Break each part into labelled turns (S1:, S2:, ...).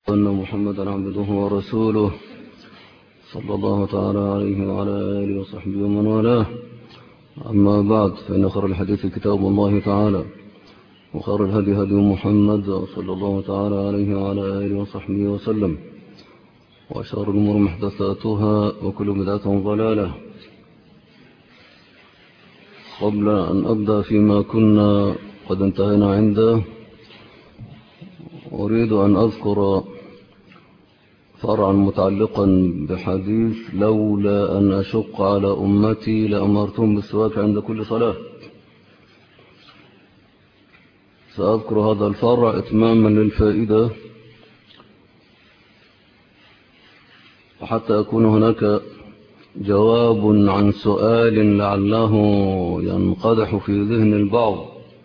S1: أن محمدا عبده ورسوله صلى الله تعالى عليه وعلى آله وصحبه ومن والاه. أما بعد، فإن خير الحديث كتاب الله تعالى، وخير الهدي هدي محمد صلى الله تعالى عليه وعلى آله وصحبه وسلم، وشر الأمور محدثاتها وكل بدعة ضلالة. قبل أن أبدأ فيما كنا قد انتهينا عنده، أريد أن أذكر فرعا متعلقا بحديث لولا أن أشق على أمتي لأمرتهم بالسواك عند كل صلاة. سأذكر هذا الفرع إتماما للفائدة، وحتى يكون هناك جواب عن سؤال لعله ينقدح في ذهن البعض.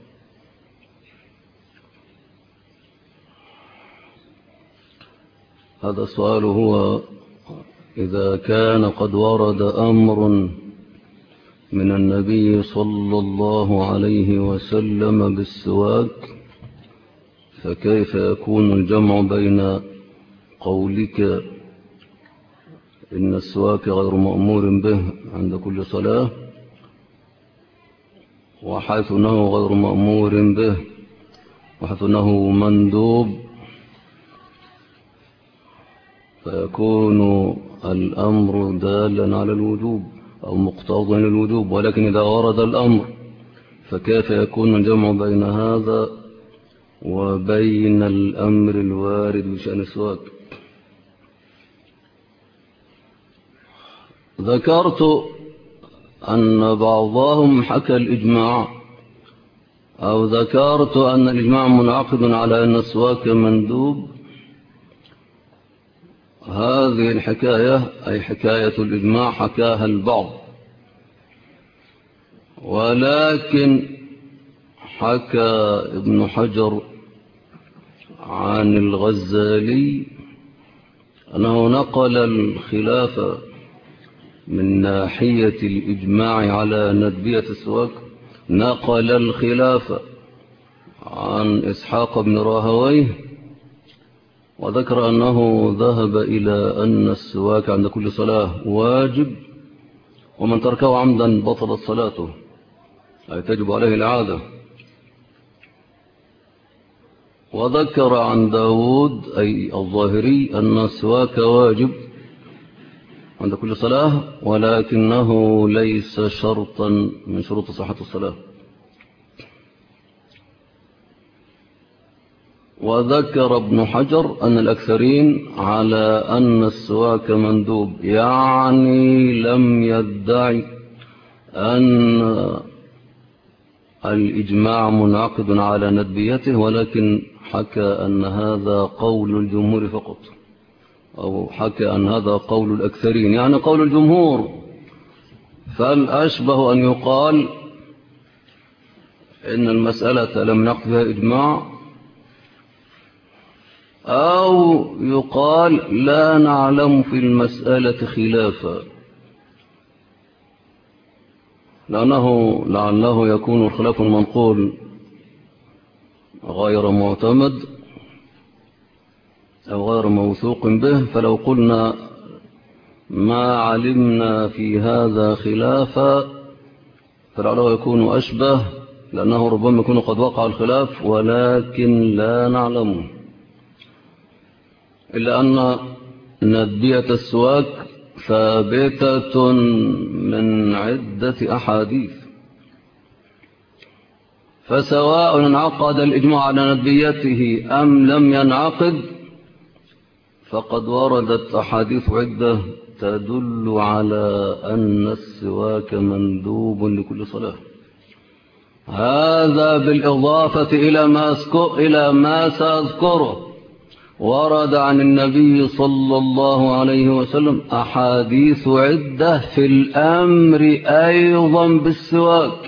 S1: هذا السؤال هو: إذا كان قد ورد أمر من النبي صلى الله عليه وسلم بالسواك، فكيف يكون الجمع بين قولك إن السواك غير مأمور به عند كل صلاة، وحيث أنه غير مأمور به وحيث أنه مندوب، فيكون الأمر دالا على الوجوب أو مقتضيا للوجوب؟ ولكن إذا ورد الأمر، فكيف يكون الجمع بين هذا وبين الأمر الوارد بشأن السواك؟ ذكرت أن بعضهم حكى الإجماع، أو ذكرت أن الإجماع منعقد على أن السواك مندوب. هذه الحكاية أي حكاية الإجماع حكاها البعض، ولكن حكى ابن حجر عن الغزالي أنه نقل الخلاف من ناحية الإجماع على ندبية السواك، نقل الخلاف عن إسحاق بن راهويه، وذكر أنه ذهب إلى أن السواك عند كل صلاة واجب، ومن تركه عمدا بطلت صلاته، أي تجب عليه العادة. وذكر عن داود أي الظاهري أن السواك واجب عند كل صلاة، ولكنه ليس شرطا من شروط صحة الصلاة. وذكر ابن حجر أن الأكثرين على أن السواك مندوب، يعني لم يدعي أن الإجماع منعقد على ندبيته، ولكن حكى أن هذا قول الجمهور فقط، أو حكى أن هذا قول الأكثرين يعني قول الجمهور. فالأشبه أن يقال إن المسألة لم نقل فيها إجماع، أو يقال لا نعلم في المسألة خلافا، لعله يكون الخلاف المنقول غير معتمد أو غير موثوق به. فلو قلنا ما علمنا في هذا خلافا، فلعله يكون أشبه، لأنه ربما يكون قد وقع الخلاف ولكن لا نعلمه. إلا أن ندبية السواك ثابتة من عدة أحاديث، فسواء انعقد الإجماع على ندبيته أم لم ينعقد، فقد وردت أحاديث عدة تدل على أن السواك مندوب لكل صلاة. هذا بالإضافة إلى ما سأذكره. ورد عن النبي صلى الله عليه وسلم أحاديث عدة في الأمر أيضا بالسواك،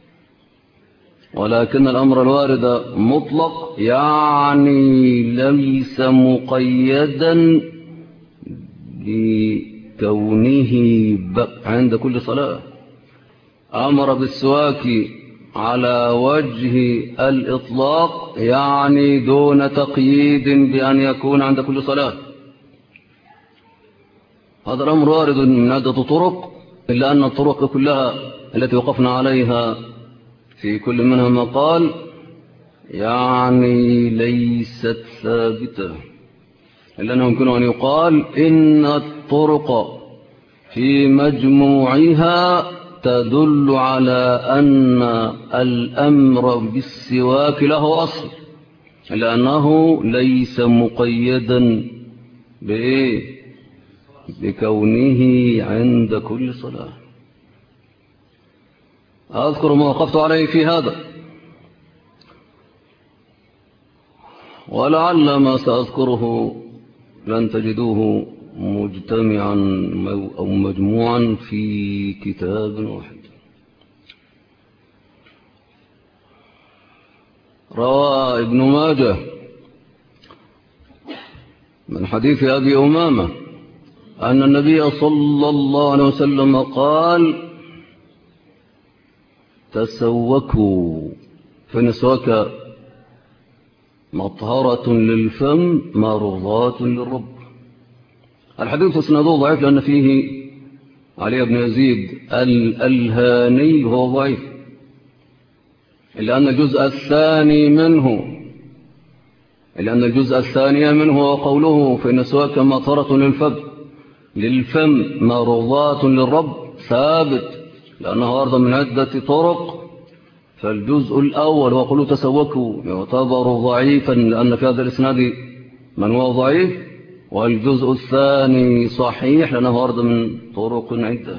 S1: ولكن الأمر الوارد مطلق، يعني ليس مقيدا بكونه عند كل صلاة. أمر بالسواك على وجه الإطلاق، يعني دون تقييد بأن يكون عند كل صلاة. هذا الأمر وارد من عدة طرق، إلا أن الطرق كلها التي وقفنا عليها في كل منها مقال يعني ليست ثابتة، إلا أنه يمكن أن يقال إن الطرق في مجموعها تدل على أن الأمر بالسواك له أصل، لأنه ليس مقيدا بكونه عند كل صلاة. أذكر ما وقفت عليه في هذا، ولعل ما سأذكره لن تجدوه مجتمعا أو مجموعا في كتاب واحد. روى ابن ماجه من حديث أبي أمامة أن النبي صلى الله عليه وسلم قال: تسوكوا، فإن السواك مطهرة للفم مرضاة للرب. الحديث اسناده ضعيف لأن فيه علي بن يزيد الألهاني هو ضعيف، إلا أن الجزء الثاني منه هو قوله فإن السواك مطهرة للفم مرضاة للرب ثابت، لأنه أرضى من عدة طرق. فالجزء الأول هو قوله تسوكوا يعتبر ضعيفا لأن في هذا الإسناد من هو ضعيف، والجزء الثاني صحيح لأنه أرضى من طرق عدة.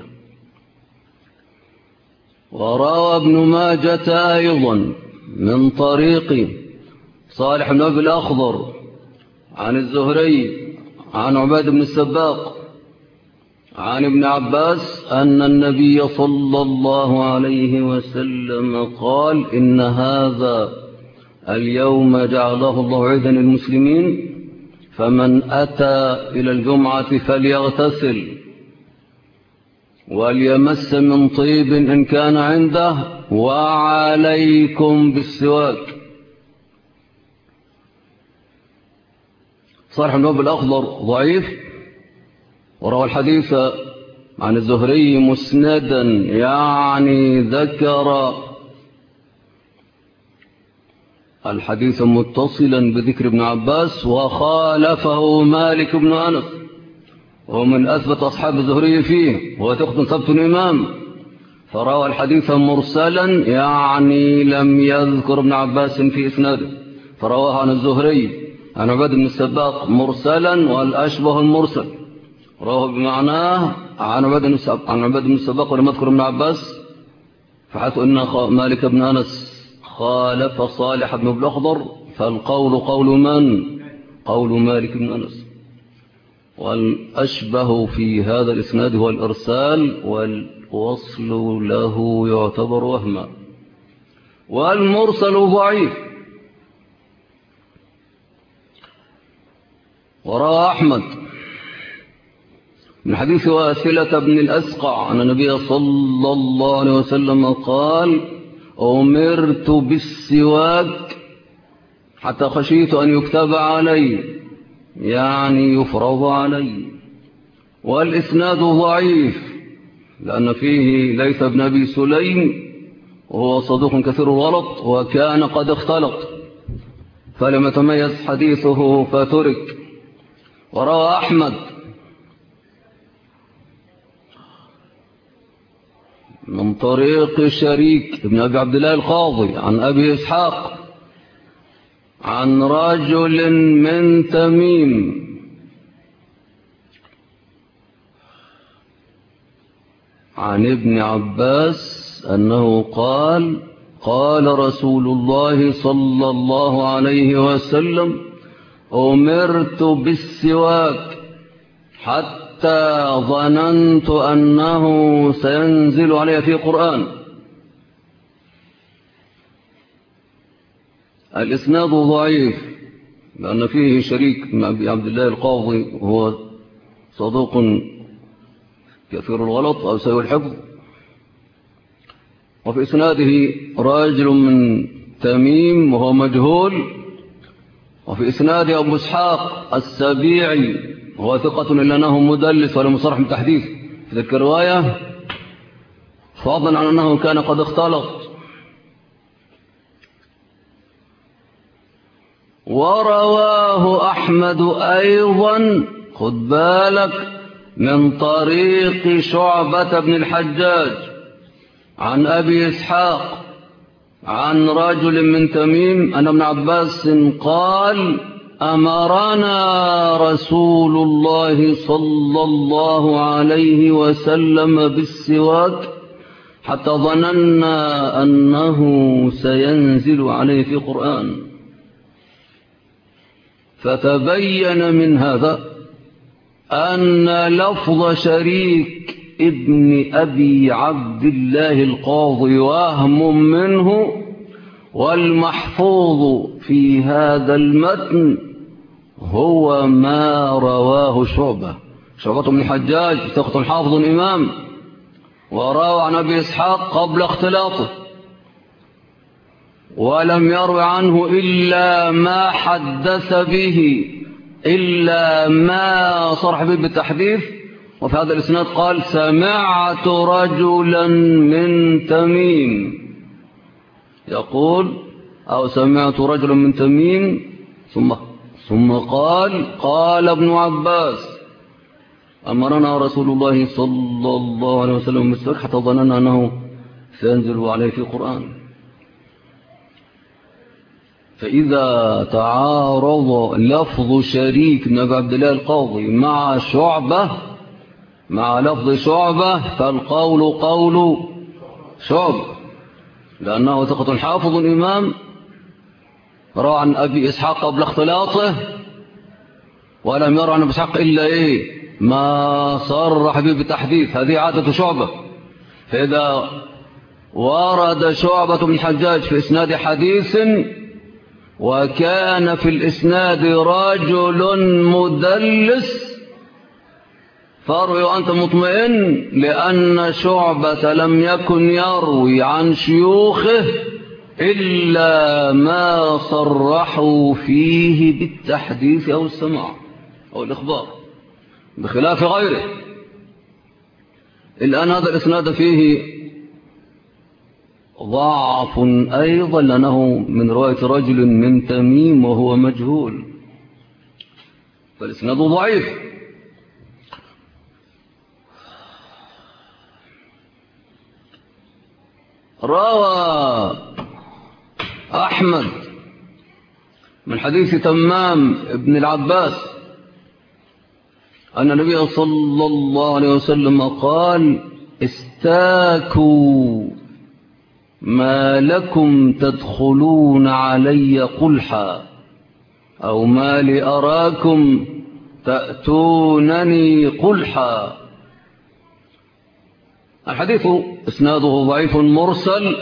S1: وروى ابن ماجة أيضا من طريق صالح بن أبي الأخضر عن الزهري عن عباد بن السباق عن ابن عباس أن النبي صلى الله عليه وسلم قال: إن هذا اليوم جعله الله عيدا للمسلمين، فمن أتى إلى الجمعة فليغتسل وليمس من طيب إن كان عنده، وعليكم بالسواك. صالح بن أبي الأخضر ضعيف، وروى الحديث عن الزهري مسندا، يعني ذكر الحديث متصلا بذكر ابن عباس، وخالفه مالك بن أنس وهو من أثبت أصحاب الزهري فيه، هو ثقة ثبت إمام، فروى الحديث مرسلا، يعني لم يذكر ابن عباس في إسناده، فرواه عن الزهري عن عباد بن السباق مرسلا، والأشبه المرسل رواه بمعناه عن عباد بن السباق ولم يذكر ابن عباس، فحيث أن مالك بن أنس خالف صالح بن الأخضر، فالقول قول من؟ قول مالك بن أنس. والأشبه في هذا الإسناد هو الإرسال، والوصل له يعتبر وهما، والمرسل ضعيف. وروى أحمد من حديث واسلة بن الأسقع أن النبي صلى الله عليه وسلم قال: أمرت بالسواك حتى خشيت أن يكتب علي، يعني يفرض علي. والإسناد ضعيف لأن فيه ليث بن أبي سليم وهو صدوق كثير الغلط، وكان قد اختلط فلم يتميز حديثه فترك. وروى أحمد من طريق شريك ابن أبي عبد الله القاضي عن أبي إسحاق عن رجل من تميم عن ابن عباس أنه قال: قال رسول الله صلى الله عليه وسلم: أمرت بالسواك حتى ظننت أنه سينزل علي في قرآن. الإسناد ضعيف لأن فيه شريك مع أبي عبد الله القاضي وهو صدوق كثير الغلط أو سيء الحفظ، وفي إسناده رجل من تميم وهو مجهول. وفي إسناده أبو إسحاق السبيعي وهو ثقة إلا أنه مدلس ولا مصرح بالتحديث في تلك الرواية، فضلا عن أنه كان قد اختلط. ورواه أحمد أيضا خد بالك من طريق شعبة بن الحجاج عن أبي إسحاق عن رجل من تميم أن ابن عباس قال أمرنا رسول الله صلى الله عليه وسلم بالسواك حتى ظننا أنه سينزل عليه في قرآن، فتبين من هذا أن لفظ شريك ابن أبي عبد الله القاضي وهم منه، والمحفوظ في هذا المتن هو ما رواه شعبة بن الحجاج ثقة حافظ إمام، وروى عن أبي إسحاق قبل اختلاطه، ولم يروي عنه إلا ما حدث به، إلا ما صرح به بالتحديث. وفي هذا الإسناد قال سمعت رجلا من تميم يقول، أو سمعت رجلا من تميم ثم قال ابن عباس أمرنا رسول الله صلى الله عليه وسلم بالسواك حتى ظننا أنه سينزل عليه في القرآن. فإذا تعارض لفظ شريك بن أبي عبد الله القاضي مع شعبة مع لفظ شعبة فالقول قول شعبة، لأنه ثقة حافظ إمام روى عن أبي إسحاق قبل اختلاطه، ولم يرى عن أبي إسحاق إلا ما صرح به بالتحديث. هذه عادة شعبة. فإذا ورد شعبة بن الحجاج في إسناد حديث وكان في الإسناد رجل مدلس فاروي وأنت مطمئن، لأن شعبة لم يكن يروي عن شيوخه إلا ما صرحوا فيه بالتحديث أو السماع أو الإخبار، بخلاف غيره. الآن هذا الإسناد فيه ضعف أيضا، لأنه من رواية رجل من تميم وهو مجهول، فالإسناد ضعيف. روى أحمد من حديث تمام ابن العباس أن النبي صلى الله عليه وسلم قال استاكوا ما لكم تدخلون علي قلحا، أو ما لي أراكم تأتونني قلحا. الحديث إسناده ضعيف مرسل،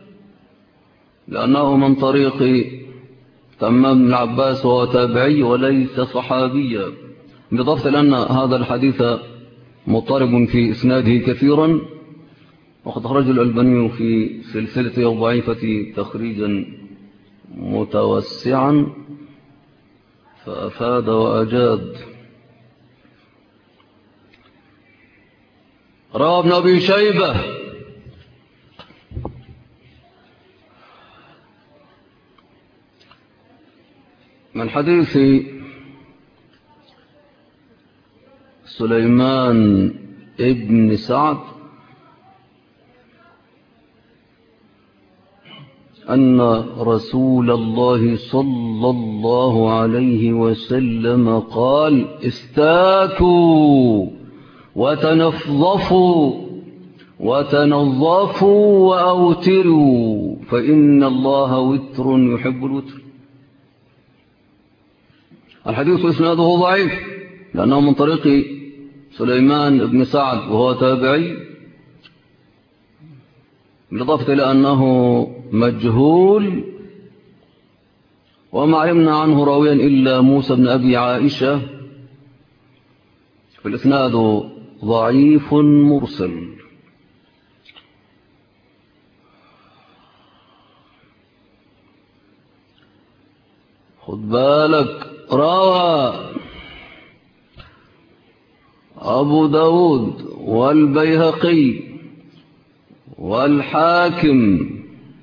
S1: لأنه من طريق تمام بن العباس وهو تابعي وليس صحابيا، بالضبط لأن هذا الحديث مضطرب في إسناده كثيرا، وقد خرج الألباني في سلسلة الضعيفة تخريجا متوسعا فأفاد وأجاد. روى ابن أبي شيبة من حديث سليمان ابن سعد أن رسول الله صلى الله عليه وسلم قال استاكوا وتنظفوا وأوتروا فإن الله وتر يحب الوتر. الحديث إسناده ضعيف لأنه من طريق سليمان بن سعد وهو تابعي، بالإضافة إلى أنه مجهول، وما علمنا عنه راويا إلا موسى بن أبي عائشة، فالإسناد ضعيف مرسل. خد بالك، روى أبو داود والبيهقي والحاكم،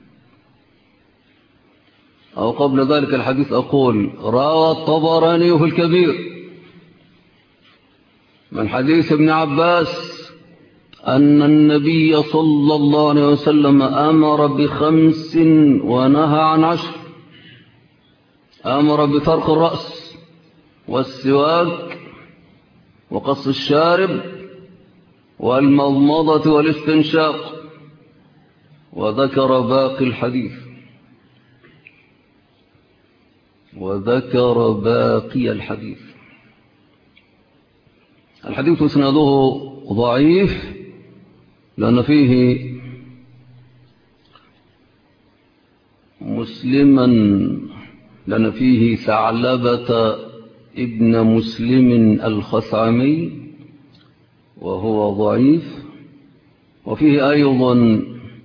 S1: أو قبل ذلك الحديث أقول روى الطبراني في الكبير من حديث ابن عباس أن النبي صلى الله عليه وسلم أمر ب5 ونهى عن 10. أمر بفرق الرأس والسواك وقص الشارب والمضمضة والاستنشاق، وذكر باقي الحديث، وذكر باقي الحديث. الحديث اسناده ضعيف لأن فيه لأن فيه ثعلبة ابن مسلم الخثعمي وهو ضعيف، وفيه أيضا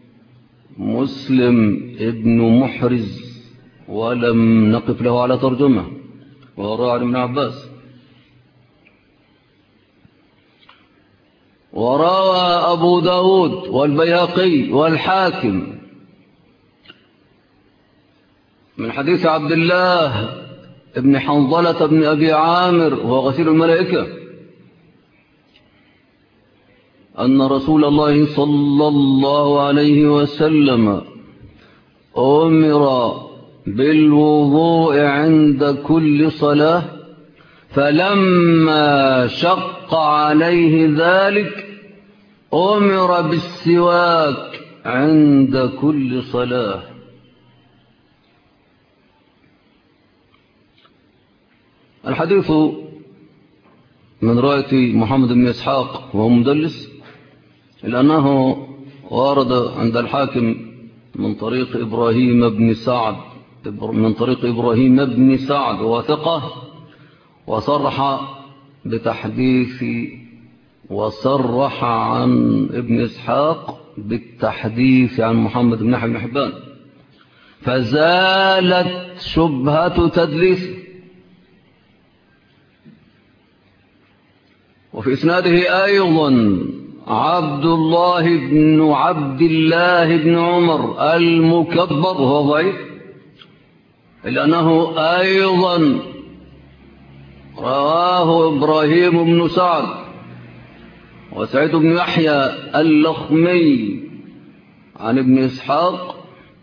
S1: مسلم ابن محرز ولم نقف له على ترجمة، وهو راعي ابن عباس. وروى أبو داود والبيهقي والحاكم من حديث عبد الله ابن حنظلة بن أبي عامر وهو غسيل الملائكة أن رسول الله صلى الله عليه وسلم أمر بالوضوء عند كل صلاة، فلما شق عليه ذلك أمر بالسواك عند كل صلاة. الحديث من رواية محمد بن إسحاق وهو مدلس، لأنه ورد عند الحاكم من طريق إبراهيم بن سعد وثقة، وصرح بتحديث، وصرح عن ابن إسحاق بالتحديث عن محمد بن حبان، فزالت شبهة تدليس. وفي إسناده أيضا عبد الله بن عمر المكبر وهو ضعيف، لأنه أيضا رواه إبراهيم بن سعد وسعيد بن يحيى اللخمي عن ابن إسحاق،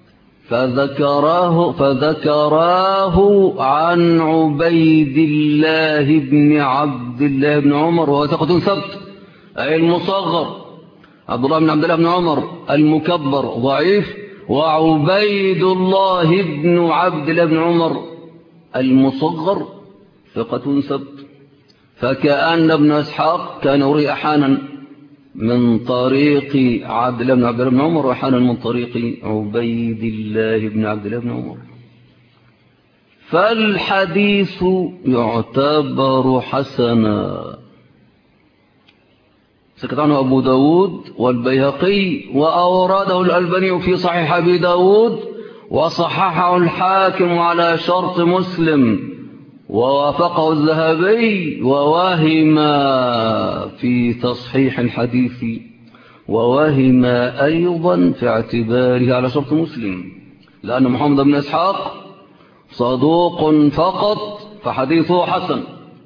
S1: فذكراه عن عبيد الله بن عمر وهو ثقة ثبت، أي المصغر. عبد الله بن عمر المكبر ضعيف، وعبيد الله بن عمر المصغر ثقة ثبت. فكأن ابن إسحاق كان يروي أحيانا من طريق عبد الله بن عمر وأحيانا من طريق عبيد الله بن عمر. فالحديث يعتبر حسنا. سكت عنه أبو داود والبيهقي، وأورده الألباني في صحيح أبي داود، وصححه الحاكم على شرط مسلم، ووافقه الذهبي، ووهم في تصحيح الحديث، ووهم أيضا في اعتباره على شرط مسلم، لأن محمد بن إسحاق صدوق فقط فحديثه حسن،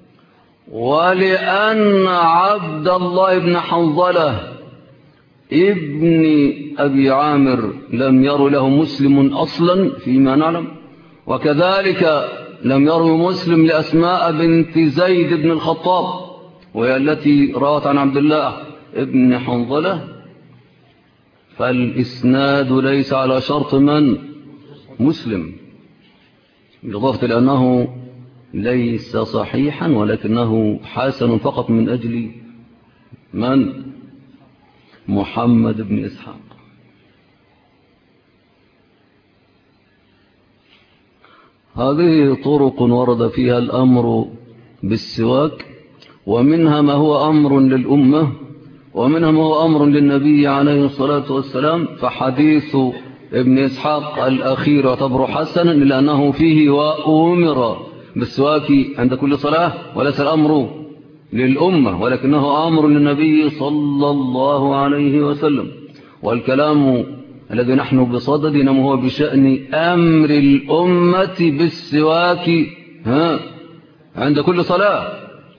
S1: ولأن عبد الله بن حنظلة ابن أبي عامر لم ير له مسلم أصلا فيما نعلم، وكذلك لم يروي مسلم لأسماء بنت زيد بن الخطاب وهي التي روت عن عبد الله ابن حنظلة، فالإسناد ليس على شرط من؟ مسلم، بالإضافة لأنه ليس صحيحا ولكنه حسن فقط من أجل من؟ محمد بن إسحاق. هذه طرق ورد فيها الأمر بالسواك، ومنها ما هو أمر للأمة، ومنها ما هو أمر للنبي عليه الصلاة والسلام. فحديث ابن إسحاق الأخير يعتبر حسنا لأنه فيه وأمر بالسواك عند كل صلاة، وليس الأمر للأمة ولكنه أمر للنبي صلى الله عليه وسلم. والكلام الذي نحن بصدد هو بشأن أمر الأمة بالسواك عند كل صلاة.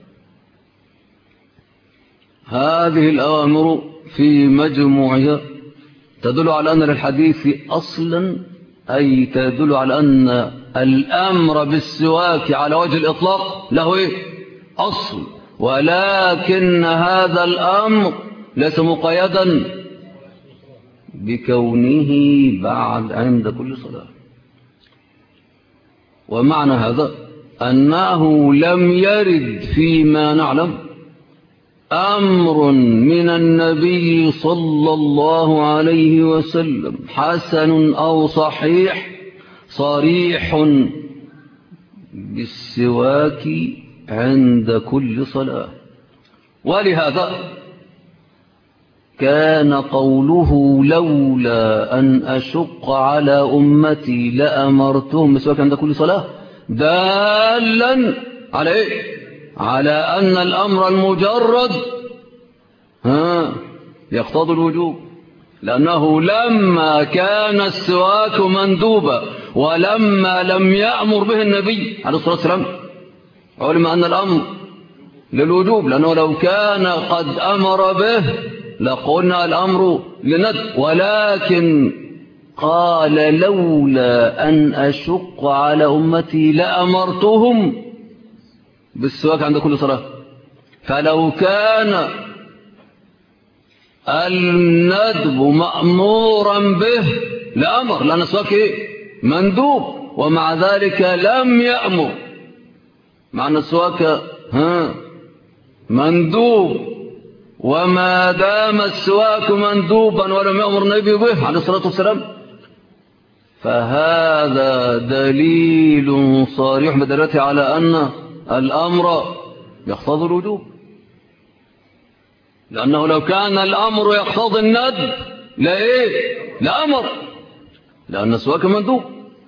S1: هذه الأوامر في مجموعها تدل على أن للحديث أصلا، أي تدل على أن الأمر بالسواك على وجه الإطلاق له أصل، ولكن هذا الأمر ليس مقيدا بكونه بعد عند كل صلاة. ومعنى هذا أنه لم يرد فيما نعلم أمر من النبي صلى الله عليه وسلم حسن أو صحيح صريح بالسواك عند كل صلاة. ولهذا كان قوله لولا أن أشق على أمتي لأمرتهم بالسواك عند كل صلاة دالا على على أن الأمر المجرد يقتضي الوجوب، لأنه لما كان السواك مندوبا ولما لم يأمر به النبي عليه الصلاة والسلام علم أن الأمر للوجوب، لأنه لو كان قد أمر به لقلنا الأمر للندب، ولكن قال لولا أن أشق على أمتي لأمرتهم بالسواك عند كل صلاة. فلو كان الندب مأمورا به لأمر، لأن السواك مندوب، ومع ذلك لم يأمر، مع أن السواك مندوب، وما دام السواك مندوبا ولم يأمر النبي به عليه الصلاة والسلام فهذا دليل صريح بدلته على أن الأمر يقتضي الوجوب، لأنه لو كان الأمر يقتضي الندب لأمر، لأن السواك مندوب.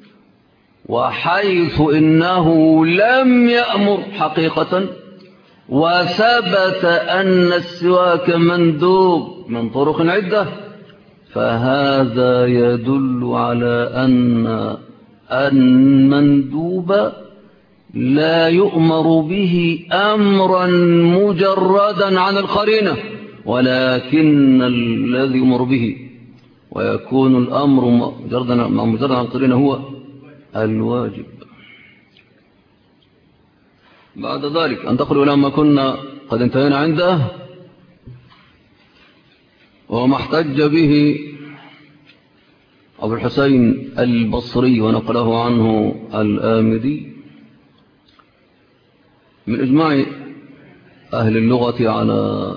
S1: وحيث إنه لم يأمر حقيقة وثبت أن السواك مندوب من طرق عدة، فهذا يدل على أن المندوب لا يؤمر به أمرا مجردا عن القرينة، ولكن الذي يؤمر به ويكون الأمر مجردا عن القرينة هو الواجب. بعد ذلك أنتقل إلى ما كنا قد انتهينا عنده، وما احتج به أبو الحسين البصري ونقله عنه الآمدي من إجماع أهل اللغة على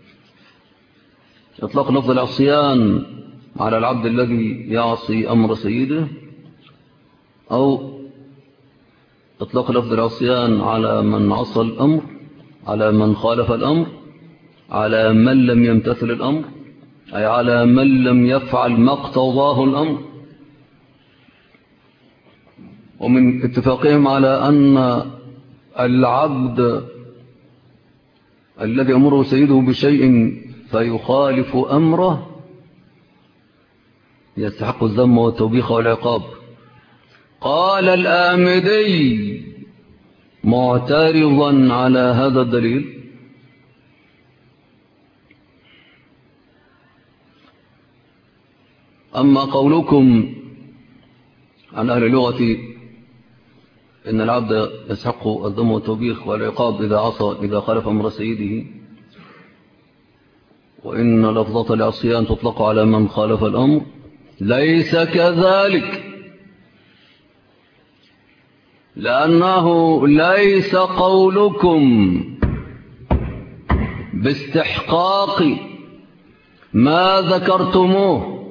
S1: إطلاق لفظ العصيان على العبد الذي يعصي أمر سيده، أو إطلاق لفظ العصيان على من عصى الأمر، على من خالف الأمر، على من لم يمتثل الأمر، أي على من لم يفعل ما اقتضاه الأمر. ومن اتفاقهم على أن العبد الذي أمره سيده بشيء فيخالف أمره يستحق الذم والتوبيخ والعقاب. قال الآمدي معترضا على هذا الدليل: أما قولكم عن أهل اللغة إن العبد يستحق الذم والتوبيخ والعقاب إذا عصى إذا خالف أمر سيده، وإن لفظة العصيان تطلق على من خالف الأمر، ليس كذلك، لأنه ليس قولكم باستحقاق ما ذكرتموه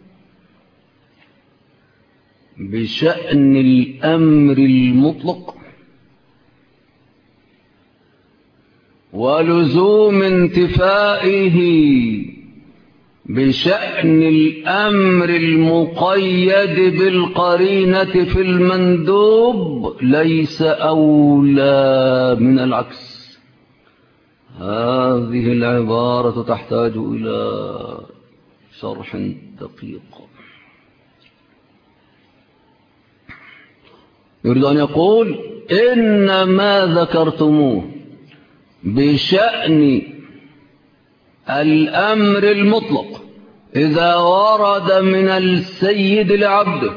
S1: بشأن الأمر المطلق ولزوم انتفائه بشأن الأمر المقيد بالقرينة في المندوب ليس أولى من العكس. هذه العبارة تحتاج إلى شرح دقيق. يريد أن يقول إن ما ذكرتموه بشأن الأمر المطلق إذا ورد من السيد لعبده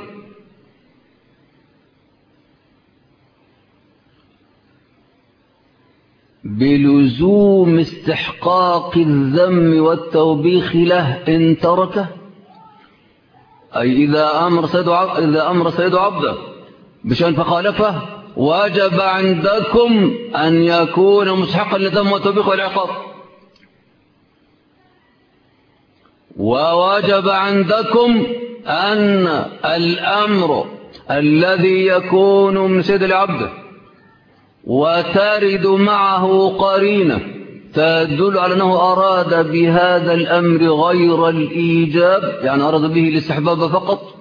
S1: بلزوم استحقاق الذم والتوبيخ له إن تركه، أي إذا أمر سيد عبده بشأن فخالفه وجب عندكم أن يكون مستحقا للذم والتوبيخ والعقاب، ووجب عندكم أن الأمر الذي يكون من سيد العبد وترد معه قرينة تدل على أنه أراد بهذا الأمر غير الإيجاب، يعني أراد به الاستحباب فقط،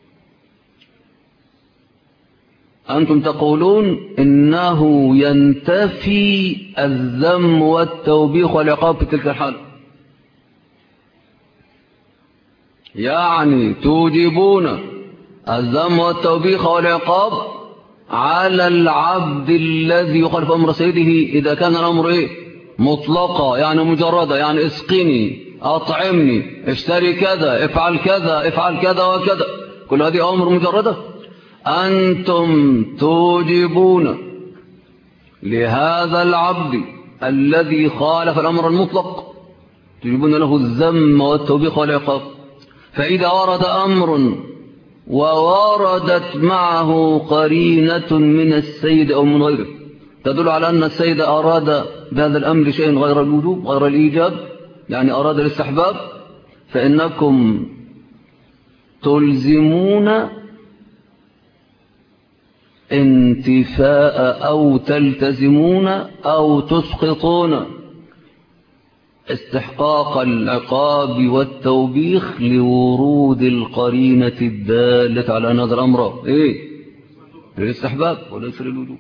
S1: أنتم تقولون إنه ينتفي الذم والتوبيخ والعقاب في تلك الحال، يعني توجبون الذم والتوبيخ والعقاب على العبد الذي يخالف أمر سيده إذا كان الأمر مطلقا، يعني مجردا، يعني اسقني، أطعمني، اشتري كذا، افعل كذا، افعل كذا وكذا، كل هذه أمر مجردة. أنتم توجبون لهذا العبد الذي خالف الأمر المطلق توجبون له الذم والتوبيخ والعقاب. فإذا ورد أمر ووردت معه قرينة من السيد أو من غيره تدل على أن السيد أراد بهذا الأمر شيء غير الوجوب غير الإيجاب، يعني أراد الاستحباب، فإنكم تلزمون انتفاء أو تلتزمون أو تسقطون استحقاق العقاب والتوبيخ لورود القرينة الدالة على أن هذا الأمر للاستحباب وليس للوجوب.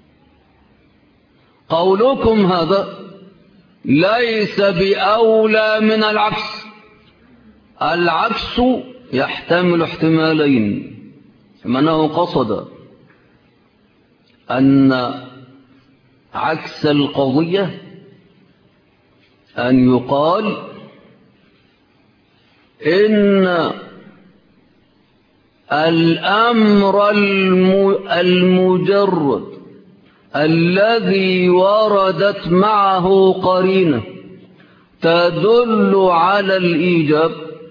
S1: قولكم هذا ليس بأولى من العكس. العكس يحتمل احتمالين، إما أنه قصد أن عكس القضية أن يقال إن الأمر المجرد الذي وردت معه قرينة تدل على الإيجاب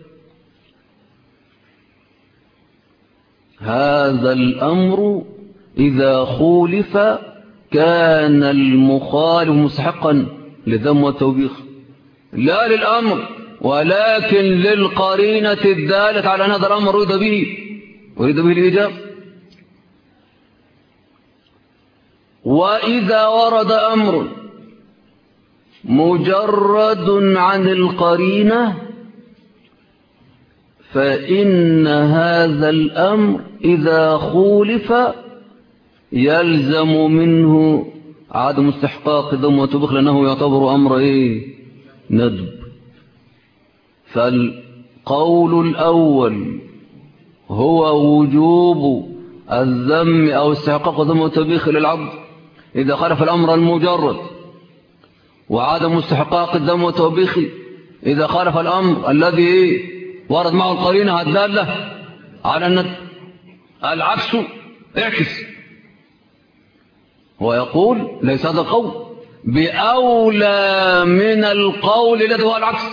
S1: هذا الأمر إذا خولف كان المخالف مستحقا للذم والتوبيخ، لا للأمر ولكن للقرينة الدالة على أن هذا الأمر أريد به الإيجاب. وإذا ورد أمر مجرد عن القرينة فإن هذا الأمر إذا خولف يلزم منه عدم استحقاق ذم وتوبيخ لأنه يعتبر أمر ندب. فالقول الأول هو وجوب الذم أو استحقاق ذم وتوبيخ للعبد إذا خالف الأمر المجرد، وعدم استحقاق الذم وتوبيخ إذا خالف الأمر الذي ورد معه القرينة الدالة على الندب. العكس اعكس، ويقول ليس هذا القول بأولى من القول الذي هو العكس،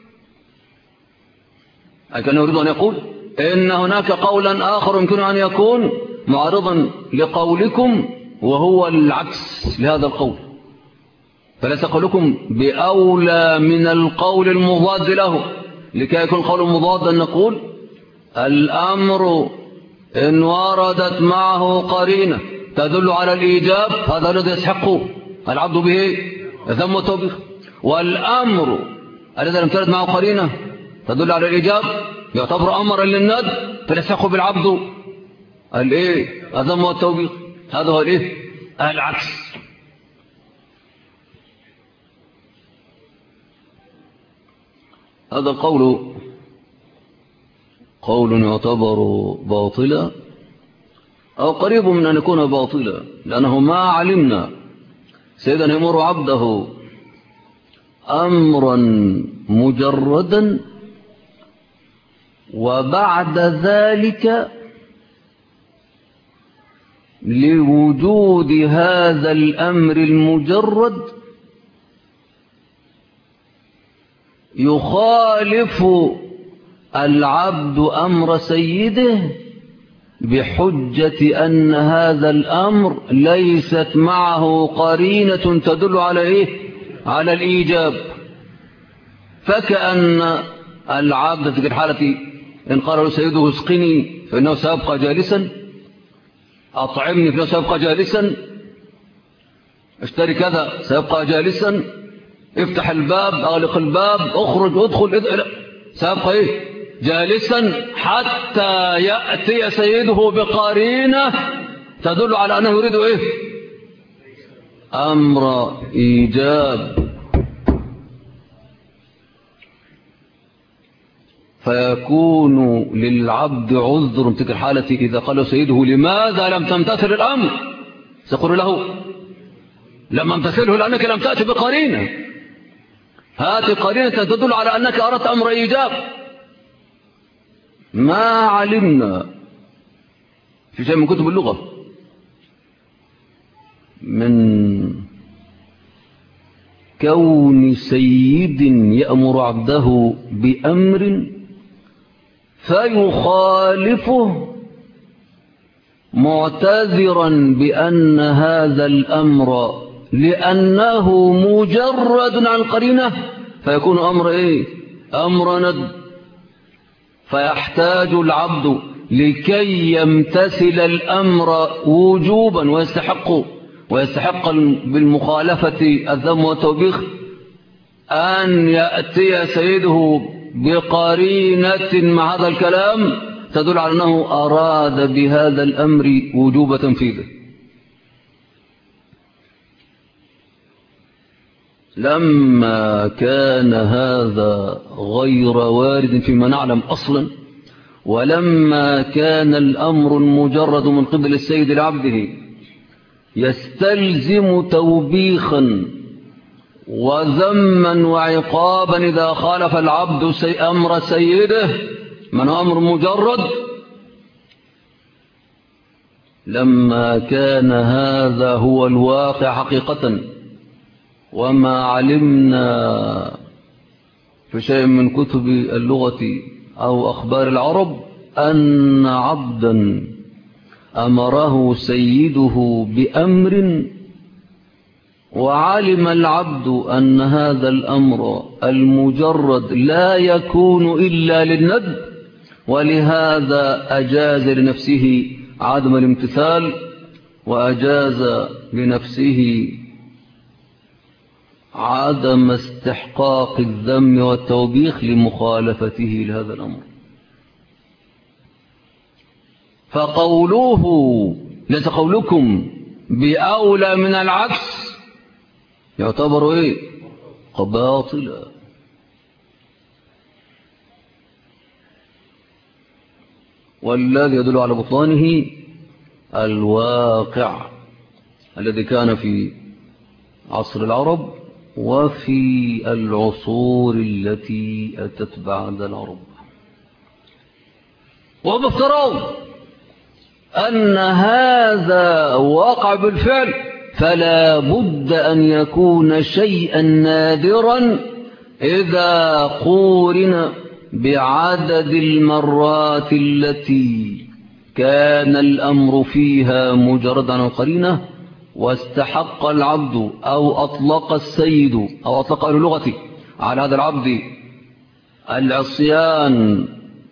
S1: أي كان يريد أن يقول إن هناك قولا آخر يمكن أن يكون معارضا لقولكم وهو العكس لهذا القول، فليس قولكم بأولى من القول المضاد له. لكي يكون قول مضادا نقول الأمر إن وردت معه قرينة تدل على الإيجاب هذا الذي يسحق العبد به ذم وتوبيخ، والأمر الذي لم ترد معه قرينة تدل على الإيجاب، يعتبر أمرا للندب، فليسحق بالعبد الذم والتوبيخ. هذا هو العكس. هذا القول قول يعتبر باطلا أو قريب من أن يكون باطلا، لأنه ما علمنا سيدا يمر عبده أمرا مجردا وبعد ذلك لوجود هذا الأمر المجرد يخالف العبد أمر سيده بحجة أن هذا الأمر ليست معه قرينة تدل على على الإيجاب. فكأن العبد في الحالة إن قال له سيده اسقني فإنه سيبقى جالسا، أطعمني فإنه سيبقى جالسا، اشتري كذا سيبقى جالسا، افتح الباب اغلق الباب اخرج ادخل سيبقى جالسا حتى يأتي سيده بقرينة تدل على أنه يريد أمر إيجاب، فيكون للعبد عذر في تلك الحالة إذا قال سيده لماذا لم تمتثل الأمر، سيقول له لم امتثله لأنك لم تأتي بقرينة، هذه قرينة تدل على أنك أردت أمر إيجاب. ما علمنا في شيء من كتب اللغة من كون سيد يأمر عبده بأمر فيخالفه معتذرا بأن هذا الأمر لأنه مجرد عن قرينة، فيكون أمر أمر ند، فيحتاج العبد لكي يمتثل الأمر وجوبا ويستحق بالمخالفة الذم والتوبيخ أن يأتي سيده بقرينة مع هذا الكلام تدل على أنه أراد بهذا الأمر وجوب تنفيذه. لما كان هذا غير وارد فيما نعلم أصلا، ولما كان الأمر المجرد من قبل السيد لعبده يستلزم توبيخا وذما وعقابا إذا خالف العبد أمر سيده من أمر مجرد، لما كان هذا هو الواقع حقيقة وما علمنا في شيء من كتب اللغة أو أخبار العرب أن عبدا أمره سيده بأمر وعلم العبد أن هذا الأمر المجرد لا يكون إلا للندب، ولهذا أجاز لنفسه عدم الامتثال وأجاز لنفسه عدم استحقاق الذم والتوبيخ لمخالفته لهذا الأمر. فقوله ليس قولكم بأولى من العكس يعتبر باطلا. والذي يدل على بطلانه الواقع الذي كان في عصر العرب وفي العصور التي أتت بعد العرب، وبافتراض أن هذا وقع بالفعل فلا بد أن يكون شيئا نادرا إذا قورن بعدد المرات التي كان الأمر فيها مجرد عن القرينة واستحق العبد أو أطلق السيد أو أطلق أهل اللغة على هذا العبد العصيان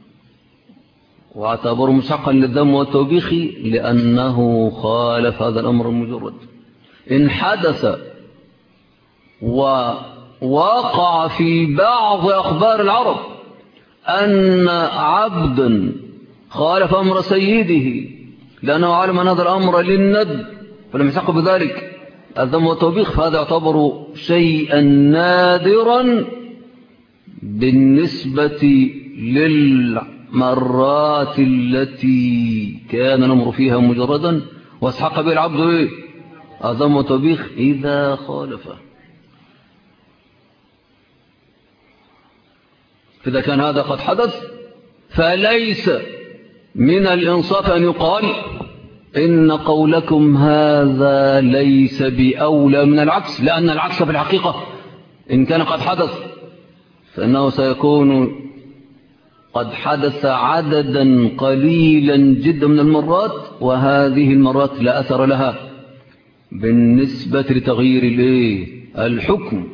S1: واعتبره مستحقا للذم والتوبيخ لأنه خالف هذا الأمر المجرد. إن حدث ووقع في بعض أخبار العرب أن عبدا خالف أمر سيده لأنه علم أن هذا الأمر للند فلم يحق بذلك الذم والتوبيخ، فهذا يعتبر شيئا نادرا بالنسبة للمرات التي كان الأمر فيها مجردا واستحق به العبد الذم والتوبيخ إذا خالفه. فإذا كان هذا قد حدث فليس من الإنصاف أن يقال إن قولكم هذا ليس بأولى من العكس، لأن العكس في الحقيقة إن كان قد حدث فإنه سيكون قد حدث عددا قليلا جدا من المرات، وهذه المرات لا أثر لها بالنسبة لتغيير الحكم.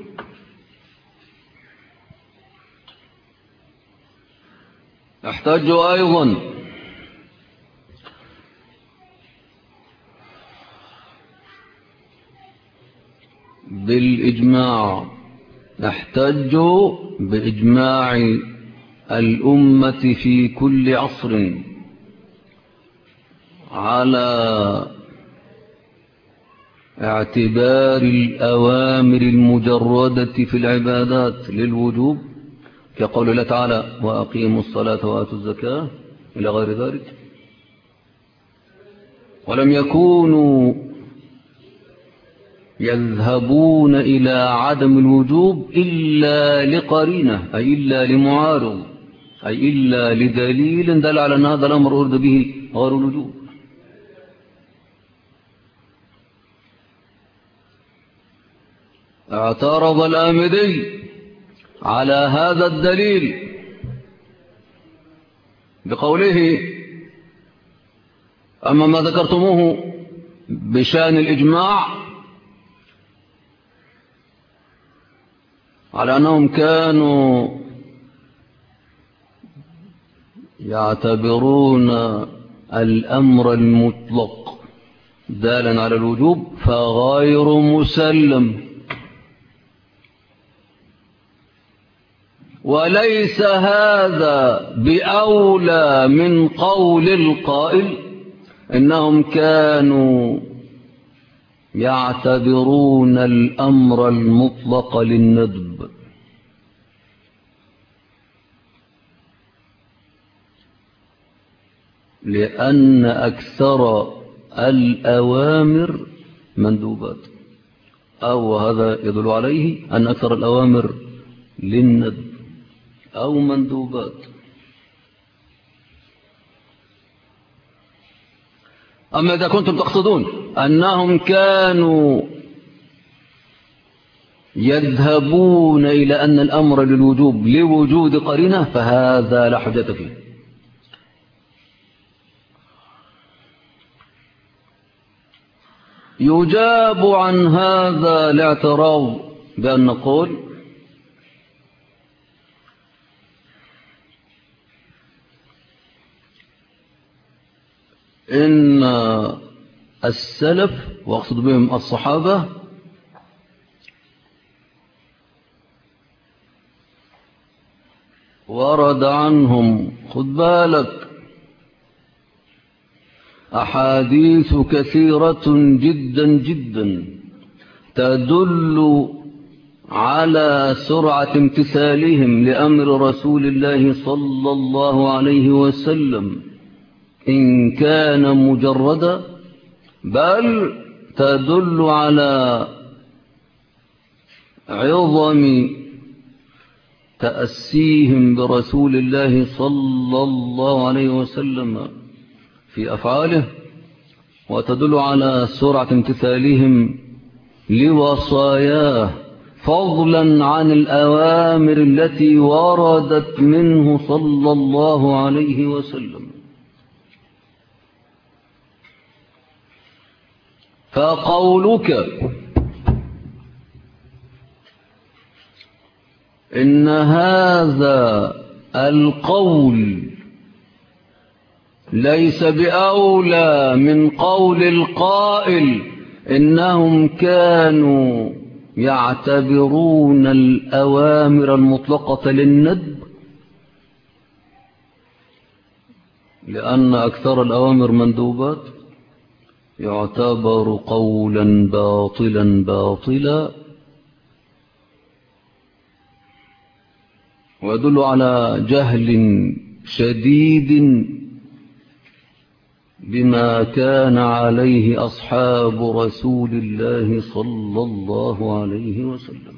S1: نحتاج أيضا بالإجماع، نحتاج بإجماع الأمة في كل عصر على اعتبار الأوامر المجردة في العبادات للوجوب كقول الله تعالى وأقيموا الصلاة وآتوا الزكاة إلى غير ذلك، ولم يكونوا يذهبون إلى عدم الوجوب إلا لقرينة، أي إلا لمعارض، أي إلا لدليل دل على أن هذا الأمر أرد به غير الوجوب. اعترض الآمدي على هذا الدليل بقوله أما ما ذكرتموه بشأن الإجماع على أنهم كانوا يعتبرون الأمر المطلق دالا على الوجوب فغير مسلم، وليس هذا بأولى من قول القائل إنهم كانوا يعتبرون الأمر المطلق للندب، لأن أكثر الأوامر مندوبات، أو هذا يدل عليه أن أكثر الأوامر للندب أو مندوبات. أما إذا كنتم تقصدون أنهم كانوا يذهبون إلى أن الأمر للوجوب لوجود قرينة فهذا لا حجة فيه. يجاب عن هذا الاعتراض بأن نقول إن السلف وأقصد بهم الصحابة ورد عنهم خد بالك أحاديث كثيرة جدا جدا تدل على سرعة امتثالهم لأمر رسول الله صلى الله عليه وسلم إن كان مجردا، بل تدل على عظم تأسيهم برسول الله صلى الله عليه وسلم في أفعاله، وتدل على سرعة امتثالهم لوصاياه فضلا عن الأوامر التي وردت منه صلى الله عليه وسلم. فقولك إن هذا القول ليس بأولى من قول القائل إنهم كانوا يعتبرون الأوامر المطلقة للندب، لأن أكثر الأوامر مندوبات يعتبر قولا باطلا باطلا، ويدل على جهل شديد بما كان عليه أصحاب رسول الله صلى الله عليه وسلم.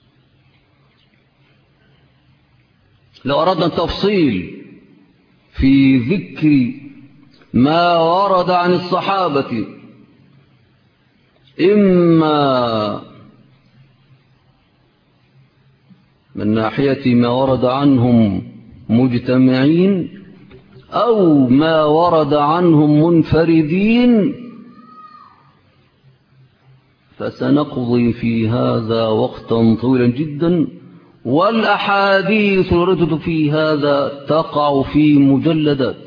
S1: لو أردنا التفصيل في ذكر ما ورد عن الصحابة، إما من ناحية ما ورد عنهم مجتمعين أو ما ورد عنهم منفردين، فسنقضي في هذا وقتا طويلا جدا، والأحاديث الواردة في هذا تقع في مجلدات.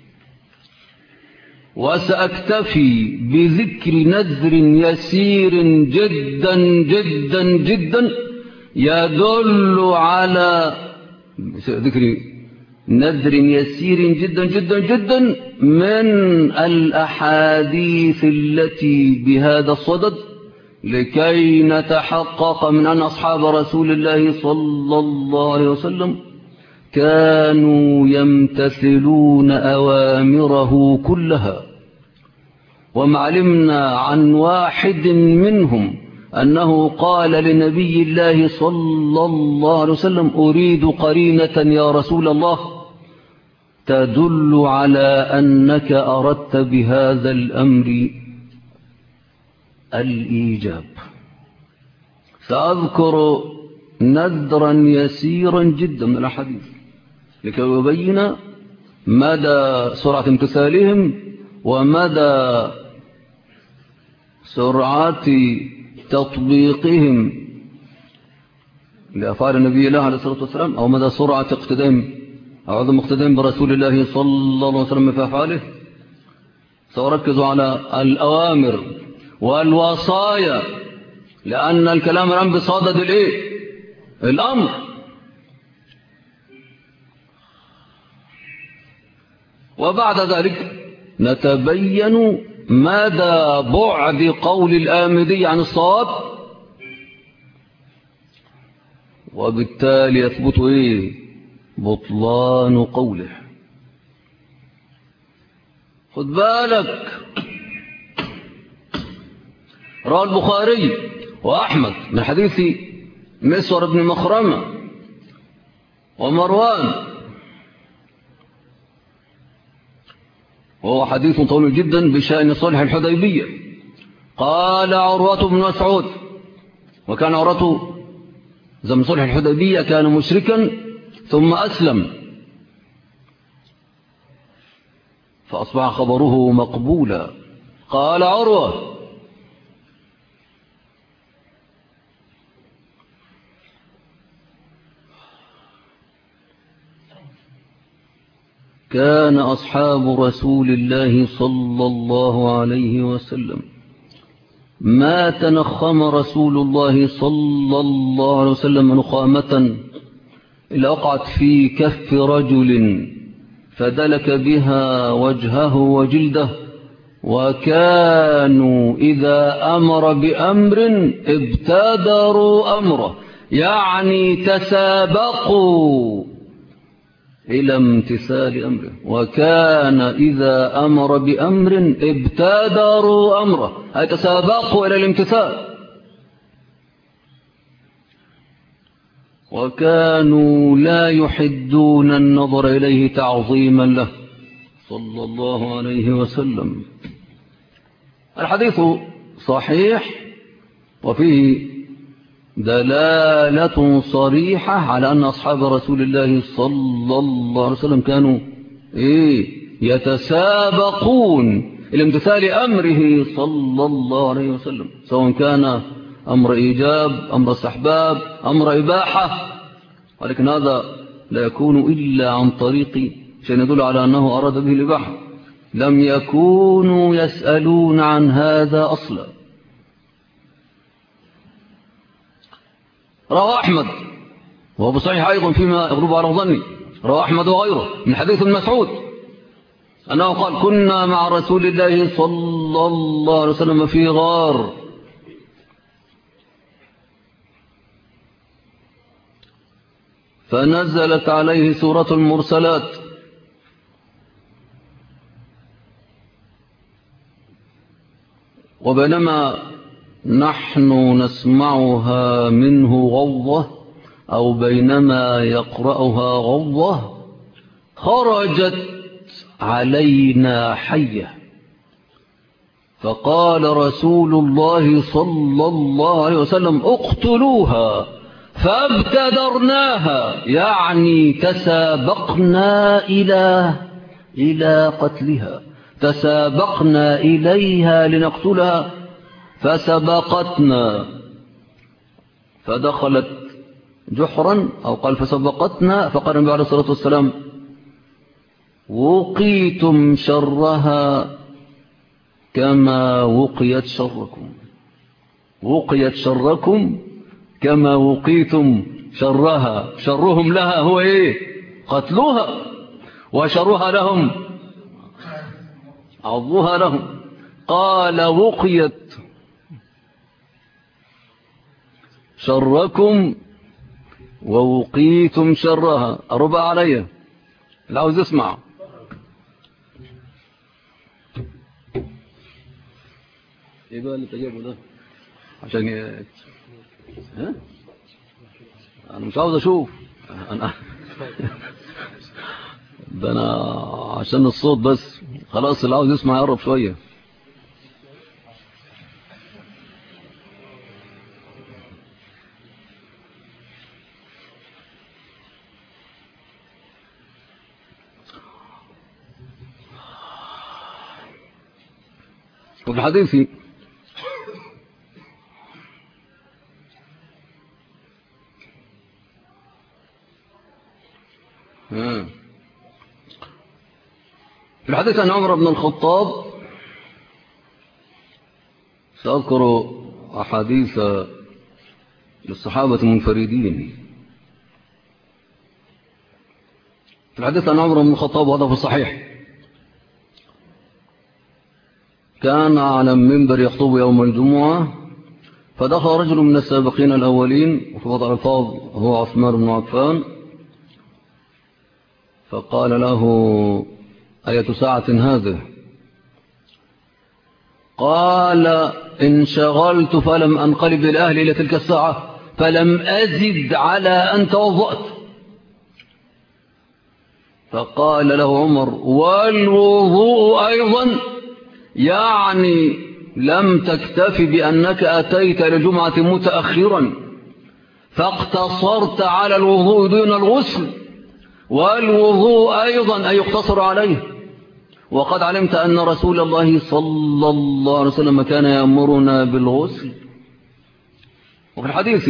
S1: وسأكتفي بذكر نذر يسير جدا جدا جدا يدل على ذكر نذر يسير جدا جدا جدا من الأحاديث التي بهذا الصدد، لكي نتحقق من أن أصحاب رسول الله صلى الله عليه وسلم كانوا يمتثلون أوامره كلها. وما علمنا عن واحد منهم أنه قال لنبي الله صلى الله عليه وسلم: أريد قرينة يا رسول الله، تدل على أنك أردت بهذا الأمر الإيجاب. سأذكر نذرا يسيرا جدا من الحديث لكي يبين مدى سرعة امتثالهم ومدى سرعة تطبيقهم لأفعال النبي الله عليه الصلاة والسلام، أو مدى سرعة اقتدام أو عدم اقتدام برسول الله صلى الله عليه وسلم في أفعاله. سأركز على الأوامر والوصايا، لأن الكلام الآن بصدد الأمر. وبعد ذلك نتبين مدى بعد قول الآمدي عن الصواب، وبالتالي يثبت بطلان قوله. خد بالك، روى البخاري وأحمد من حديث مسور بن مخرمة ومروان، وهو حديث طويل جدا بشأن صلح الحديبية. قال عروة بن مسعود، وكان عروة زمن صلح الحديبية كان مشركا ثم أسلم، فأصبح خبره مقبولا. قال عروة: كان أصحاب رسول الله صلى الله عليه وسلم ما تنخم رسول الله صلى الله عليه وسلم نخامة إلا وقعت في كف رجل فدلك بها وجهه وجلده، وكانوا إذا أمر بأمر ابتدروا أمره، يعني تسابقوا إلى امتثال أمره. وكان إذا أمر بأمر ابتدروا أمره، أي تسابقوا إلى الامتثال. وكانوا لا يحدون النظر إليه تعظيما له صلى الله عليه وسلم. الحديث صحيح وفيه دلالة صريحة على أن أصحاب رسول الله صلى الله عليه وسلم كانوا يتسابقون إلى امتثال أمره صلى الله عليه وسلم، سواء كان أمر إيجاب، أمر استحباب، أمر إباحة. ولكن هذا لا يكون إلا عن طريق شيء يدل على أنه أراد به الإباحة. لم يكونوا يسألون عن هذا أصلا. روى أحمد، وهو بصحيح أيضا فيما يغلب على ظني، روى أحمد وغيره من حديث مسعود أنه قال كنا مع رسول الله صلى الله عليه وسلم في غار فنزلت عليه سورة المرسلات وبينما نحن نسمعها منه غضة أو بينما يقرأها غضة خرجت علينا حية فقال رسول الله صلى الله عليه وسلم اقتلوها فابتدرناها يعني تسابقنا إلى قتلها تسابقنا إليها لنقتلها فسبقتنا فدخلت جحرا أو قال فسبقتنا فقال النبي عليه الصلاة والسلام وقيتم شرها كما وقيت شركم وقيت شركم كما وقيتم شرها شرهم لها هو إيه قتلوها وشرها لهم عضوها لهم قال وقيت شركم ووقيتم شرها أربع علي لا عاوز اسمع ايه بقى اللي تجيبه ده عشان ها انا مش عاوز اشوف انا ده انا عشان الصوت بس خلاص اللي عاوز يسمع يقرب شويه وفي الحديث في الحديث عن عمر بن الخطاب سأذكر أحاديث للصحابة منفردين في الحديث عن عمر بن الخطاب وهذا في الصحيح كان على المنبر يخطب يوم الجمعة فدخل رجل من السابقين الأولين وفي وضع الفاظ هو عثمان بن عفان فقال له أية ساعة هذه قال انشغلت فلم أنقلب للأهل إلى تلك الساعة فلم أزد على أن توضأت فقال له عمر والوضوء أيضا يعني لم تكتف بأنك أتيت لجمعة متأخرا فاقتصرت على الوضوء دون الغسل والوضوء أيضا أي يقتصر عليه وقد علمت أن رسول الله صلى الله عليه وسلم كان يأمرنا بالغسل وفي الحديث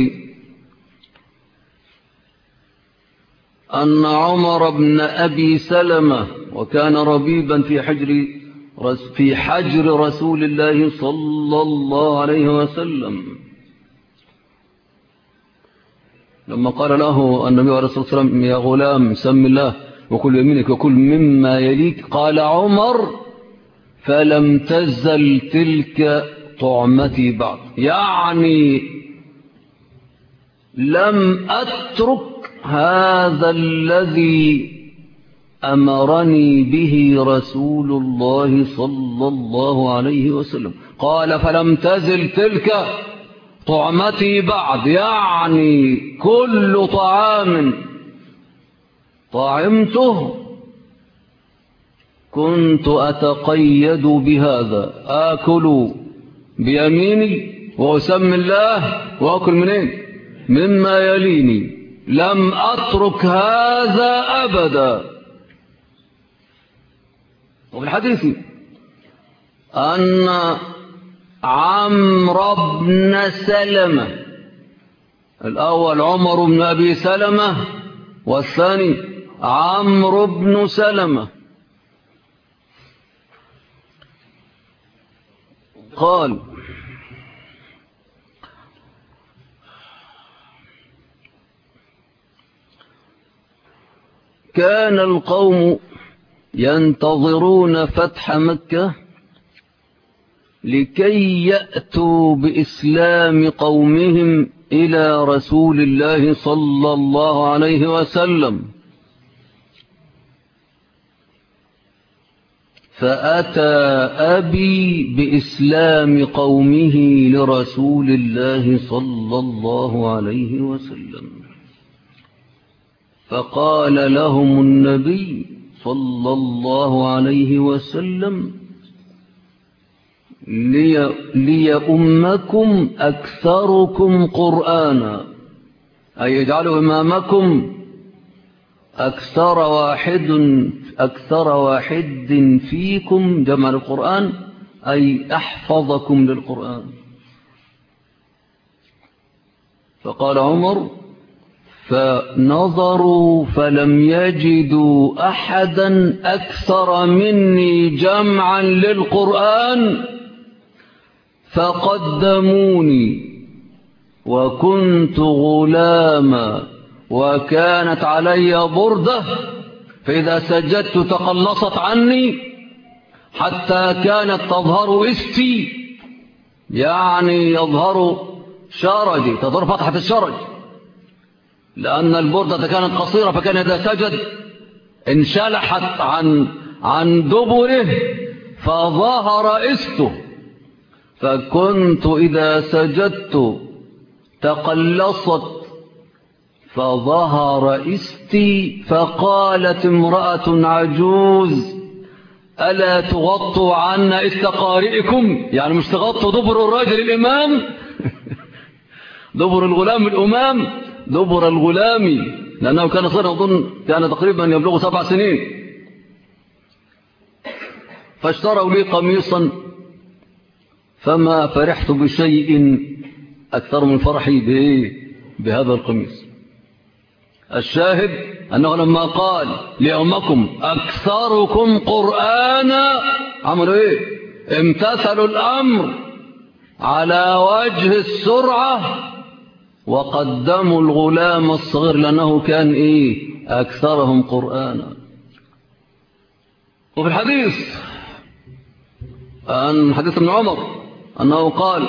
S1: أن عمر بن أبي سلمة وكان ربيبا في حجر رسول الله صلى الله عليه وسلم لما قال له النبي عليه الصلاة والسلام يا غلام سم الله وكل يمينك وكل مما يليك قال عمر فلم تزل تلك طعمتي بعد يعني لم أترك هذا الذي أمرني به رسول الله صلى الله عليه وسلم قال فلم تزل تلك طعمتي بعد يعني كل طعام طعمته كنت أتقيد بهذا آكل بيميني وأسمي الله وأكل منين مما يليني لم أترك هذا أبدا وفي الحديث أن عمرو بن سلمة الأول عمر بن أبي سلمة والثاني عمرو بن سلمة قال كان القوم ينتظرون فتح مكة لكي يأتوا بإسلام قومهم إلى رسول الله صلى الله عليه وسلم. فأتى أبي بإسلام قومه لرسول الله صلى الله عليه وسلم، فقال لهم النبي صلى الله عليه وسلم: ليؤمكم أكثركم قرآنا، أي يجعلوا إمامكم أكثر واحد فيكم جمع القرآن، أي أحفظكم للقرآن. فقال عمر: فنظروا فلم يجدوا أحدا أكثر مني جمعا للقرآن فقدموني، وكنت غلاما وكانت علي بردة، فإذا سجدت تقلصت عني حتى كانت تظهر إستي، يعني يظهر شرجي، تظهر فتحة الشرج، لأن البردة كانت قصيرة، فكان إذا سجد انشلحت عن دبره فظهر إسته، فكنت إذا سجدت تقلصت فظهر إستي. فقالت امرأة عجوز: ألا تغطوا عنا إست قارئكم؟ يعني مش تغطوا دبر الرجل الإمام دبر الغلام الأمام، دبر الغلام، لأنه كان صغيرا، أظن كان تقريبا يبلغ 7 سنين. فاشتروا لي قميصا، فما فرحت بشيء أكثر من فرحي بهذا القميص. الشاهد أنه لما قال لأمكم أكثركم قرآنا، عملوا إيه؟ امتثلوا الأمر على وجه السرعة، وقدموا الغلام الصغير لأنه كان أكثرهم قرآنا. وفي الحديث عن حديث ابن عمر أنه قال: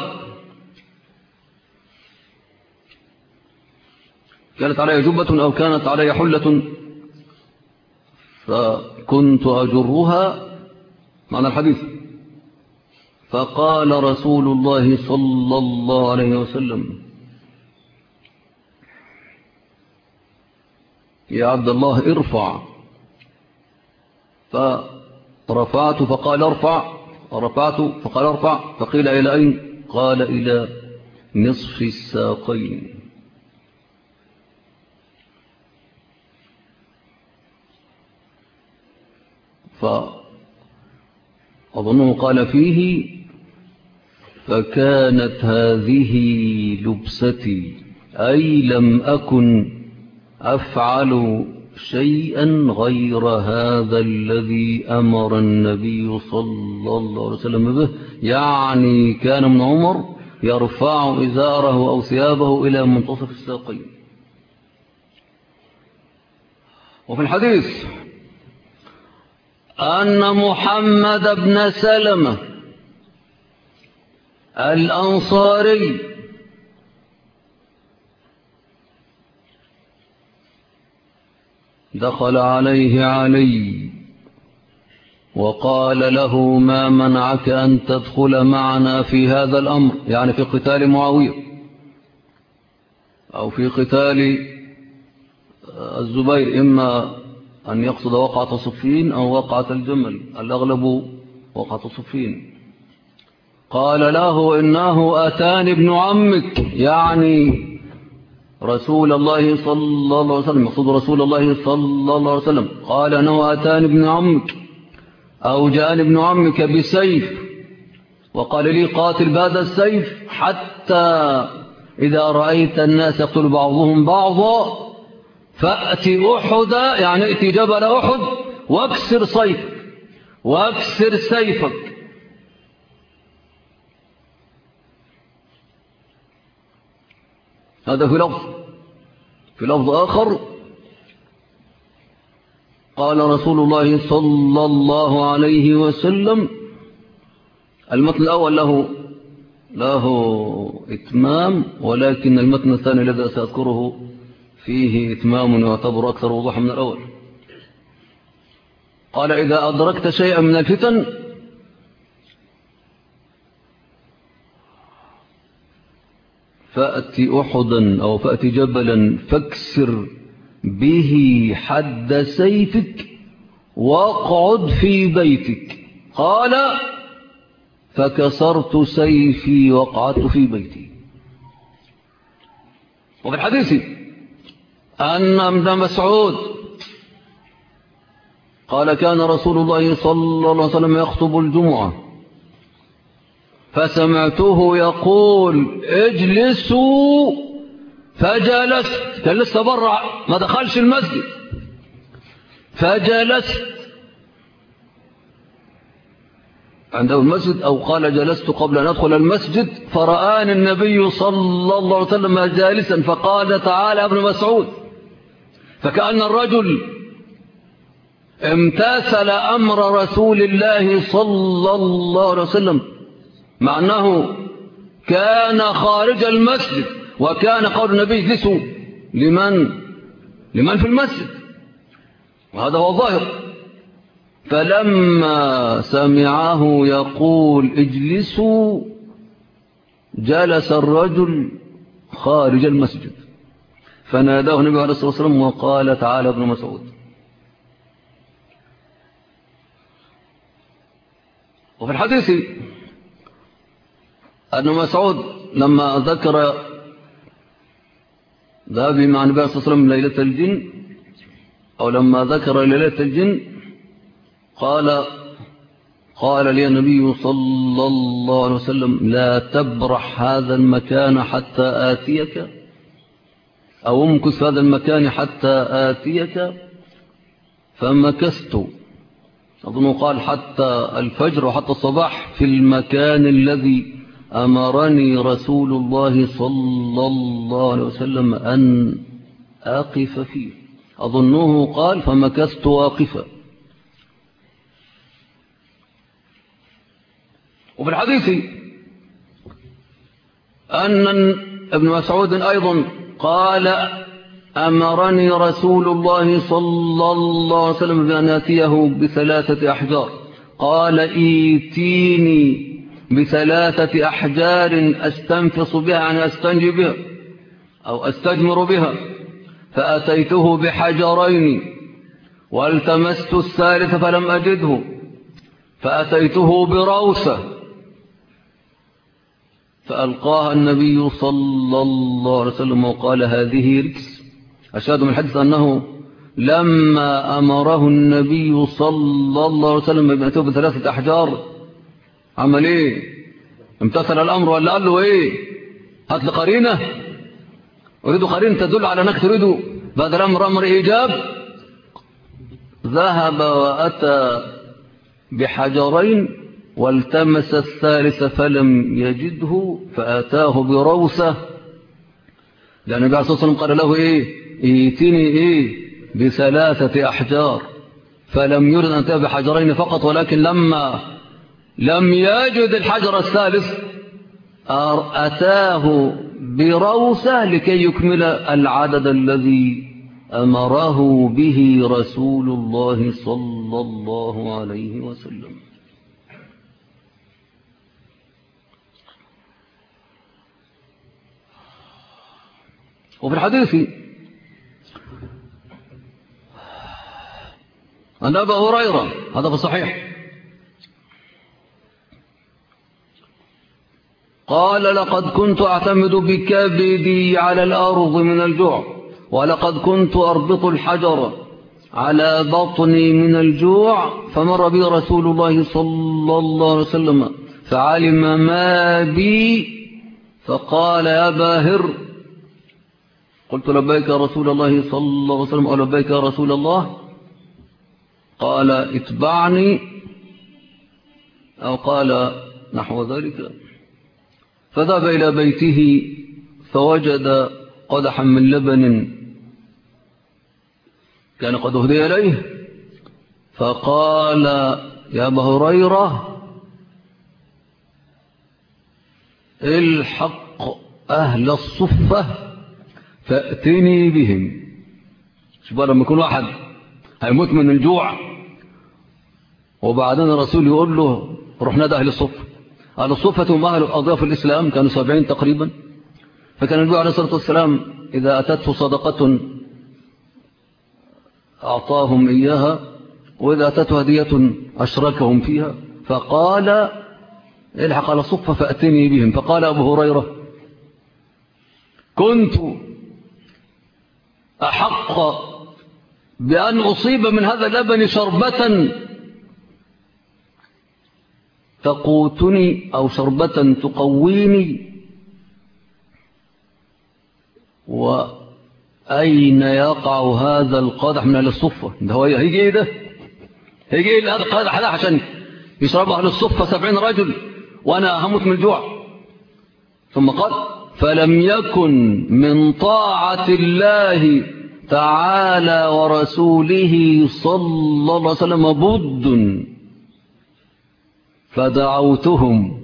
S1: كانت علي جبة أو كانت علي حلة فكنت أجرها، معنى الحديث. فقال رسول الله صلى الله عليه وسلم: يا عبد الله ارفع. فرفعت فقال ارفع، ورفعت فقال ارفع، فقيل إلى أين؟ قال إلى نصف الساقين. فأظنه قال فيه: فكانت هذه لبستي، أي لم أكن أفعل شيئا غير هذا الذي أمر النبي صلى الله عليه وسلم به. يعني كان ابن عمر يرفع إزاره أو ثيابه إلى منتصف الساقين. وفي الحديث أن محمد بن سلمة الأنصاري دخل عليه علي وقال له: ما منعك أن تدخل معنا في هذا الأمر؟ يعني في قتال معاوية أو في قتال الزبير، إما أن يقصد وقعة صفين أو وقعة الجمل، الأغلب وقعة صفين. قال له: إنه أتاني ابن عمك، يعني رسول الله صلى الله عليه وسلم، يقصد رسول الله صلى الله عليه وسلم. قال: إنه أتاني ابن عمك أو جاءني ابن عمك بسيف، وقال لي: قاتل بهذا السيف حتى إذا رأيت الناس يقتل بعضهم بعضا فأتي أحد، يعني ائتي جبل أحد واكسر صيفك واكسر سيفك. هذا في لفظ. في لفظ آخر: قال رسول الله صلى الله عليه وسلم. المتن الأول له إتمام، ولكن المتن الثاني الذي سأذكره فيه إتمام يعتبر أكثر وضوحا من الأول. قال: إذا أدركت شيئا من الفتن فأت أحدا أو فأت جبلا فاكسر به حد سيفك واقعد في بيتك. قال: فكسرت سيفي وقعدت في بيتي. وفي الحديث أن ابن مسعود قال: كان رسول الله صلى الله عليه وسلم يخطب الجمعة فسمعته يقول: اجلسوا، فجلست. كان لسه برع ما دخلش المسجد، فجلست عنده المسجد، أو قال: جلست قبل أن أدخل المسجد، فرآني النبي صلى الله عليه وسلم جالسا فقال: تعالى ابن مسعود. فكأن الرجل امتثل أمر رسول الله صلى الله عليه وسلم، مع أنه كان خارج المسجد، وكان قول النبي: اجلسوا لمن في المسجد، وهذا هو الظاهر. فلما سمعه يقول: اجلسوا، جلس الرجل خارج المسجد، فناداه النبي عليه الصلاة والسلام وقال: تعالى ابن مسعود. وفي الحديث أن مسعود لما ذكر ذهابه مع النبي صلى الله عليه وسلم ليلة الجن، أو لما ذكر ليلة الجن، قال لي النبي صلى الله عليه وسلم: لا تبرح هذا المكان حتى آتيك، أو امكث في هذا المكان حتى آتيك. فمكثت، أظن قال حتى الفجر وحتى الصباح، في المكان الذي أمرني رسول الله صلى الله عليه وسلم أن أقف فيه. أظنه قال: فمكثت واقفا. وفي الحديث أن ابن مسعود أيضا قال: أمرني رسول الله صلى الله عليه وسلم بأن آتيه بثلاثة أحجار. قال: إيتيني بثلاثة أحجار أستنفص بها، يعني أستنجي بها أو أستجمر بها. فأتيته بحجرين والتمست الثالث فلم أجده، فأتيته بروثة فألقاها النبي صلى الله عليه وسلم وقال: هذه ركس. أشهد من الحديث أنه لما أمره النبي صلى الله عليه وسلم بأن بثلاثة أحجار عمل إيه؟ امتثل الأمر ولا قال له إيه؟ هات لي قرينة، أريد قرينة تدل على أنك تريد بعد الأمر أمر إيجاب. ذهب وأتى بحجرين والتمس الثالث فلم يجده، فأتاه بروثة، لأن النبي صلى الله عليه وسلم قال له: إيه؟ إيتني بثلاثة أحجار. فلم يرد أن أتاه بحجرين فقط، ولكن لما لم يجد الحجر الثالث أتاه بروثة لكي يكمل العدد الذي أمره به رسول الله صلى الله عليه وسلم. وفي الحديث عن أبي هريرة، هذا في الصحيح، قال: لقد كنت أعتمد بكبدي على الأرض من الجوع، ولقد كنت أربط الحجر على بطني من الجوع، فمر بي رسول الله صلى الله عليه وسلم فعلم ما بي فقال: يا باهر. قلت: لبيك يا رسول الله صلى الله عليه وسلم. أو لبيك يا رسول الله. قال: اتبعني، أو قال نحو ذلك. فذهب إلى بيته فوجد قدحا من لبن كان قد أهدي إليه، فقال يا أبا هريرة الحق أهل الصفة فأتني بهم. شوف لما يكون واحد هيموت من الجوع وبعدين الرسول يقول له روح نادى أهل الصفة. أهل الصفة هم أهل أضياف الإسلام، كانوا 70 تقريبا. فكان النبي عليه الصلاة والسلام إذا أتته صدقة أعطاهم إياها، وإذا أتته هدية أشركهم فيها. فقال الحق على الصفة فأتني بهم. فقال أبو هريرة كنت أحق بأن أصيب من هذا اللبن شربة تقوتني أو شربة تقويني، وأين يقع هذا القادح من أهل الصفة؟ ده هو هيجي إيه ده؟ هيجي إيه هذا القادح ده عشان يشرب أهل الصفة 70 رجل وأنا هموت من الجوع؟ ثم قال فلم يكن من طاعة الله تعالى ورسوله صلى الله عليه وسلم بد فدعوتهم.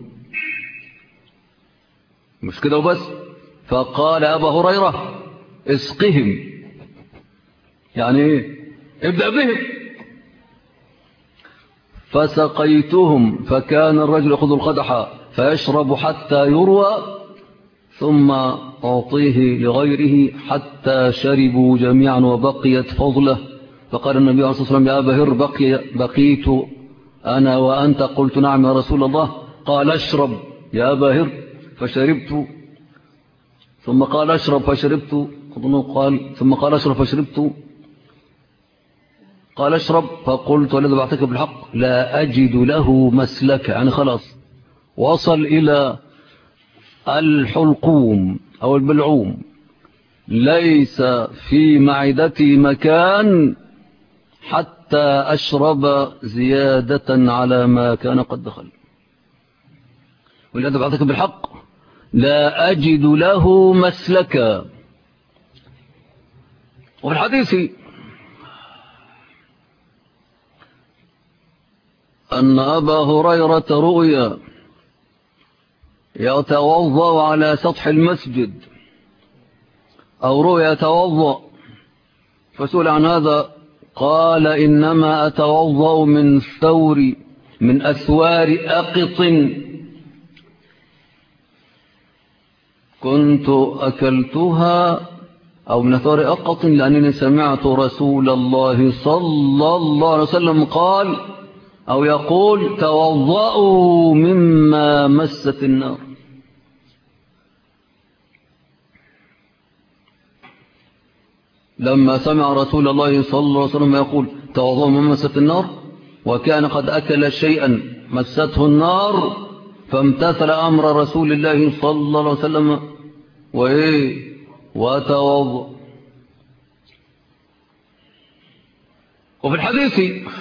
S1: مش كده وبس، فقال أبا هريرة اسقهم، يعني ايه؟ ابدأ بهم. فسقيتهم، فكان الرجل يأخذ القدح فيشرب حتى يروى ثم أعطيه لغيره حتى شربوا جميعا وبقيت فضله. فقال النبي عليه الصلاة والسلام يا أبا هر بقيت أنا وأنت؟ قلت نعم يا رسول الله. قال اشرب يا أبا هر، فشربت. ثم قال اشرب فشربت. ثم قال اشرب فشربت. قال اشرب، فقلت والذي بعتك بالحق لا أجد له مسلك، يعني خلاص وصل إلى الحلقوم أو البلعوم، ليس في معدتي مكان حتى أشرب زيادة على ما كان قد دخل. والذي بعتك بالحق لا أجد له مسلكا. وفي الحديث أن أبا هريرة رؤيا يتوضأ على سطح المسجد أو رؤيا يتوضأ، فسئل عن هذا قال إنما أتوضأ من أثوار أقط كنت أكلتها، أو من أثوار أقط، لأنني سمعت رسول الله صلى الله عليه وسلم قال أو يقول توضأوا مما مست النار. لما سمع رسول الله صلى الله عليه وسلم يقول توضأوا مما مست النار، وكان قد أكل شيئا مسته النار، فامتثل أمر رسول الله صلى الله عليه وسلم وتوضأ. وفي الحديث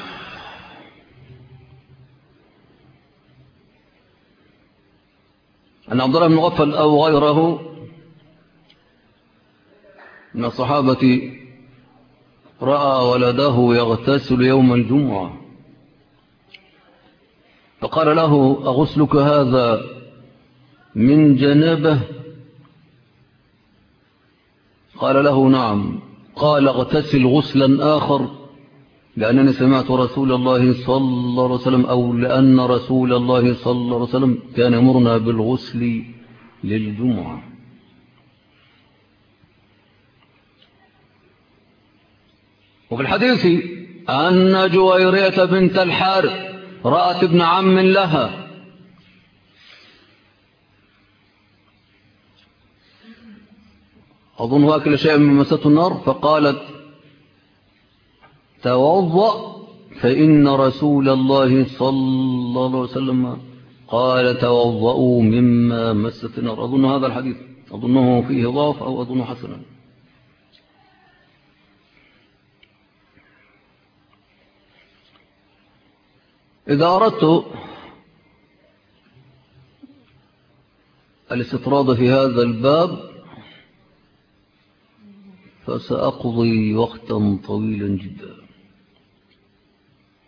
S1: أن عبد الله بن مغفل أو غيره من الصحابة رأى ولده يغتسل يوم الجمعة، فقال له أغسلك هذا من جنابه؟ قال له نعم. قال اغتسل غسلا آخر، لأنني سمعت رسول الله صلى الله عليه وسلم أو لأن رسول الله صلى الله عليه وسلم كان يمرنا بالغسل للجمعة. وفي الحديث أن جويرية بنت الحارث رأت ابن عم لها أظن أكل شيئا من مسته النار، فقالت توضأ فإن رسول الله صلى الله عليه وسلم قال توضأوا مما مست النار. أظن هذا الحديث أظنه فيه ضعف أو أظنه حسنا. إذا أردت الاستطراد في هذا الباب فسأقضي وقتا طويلا جدا،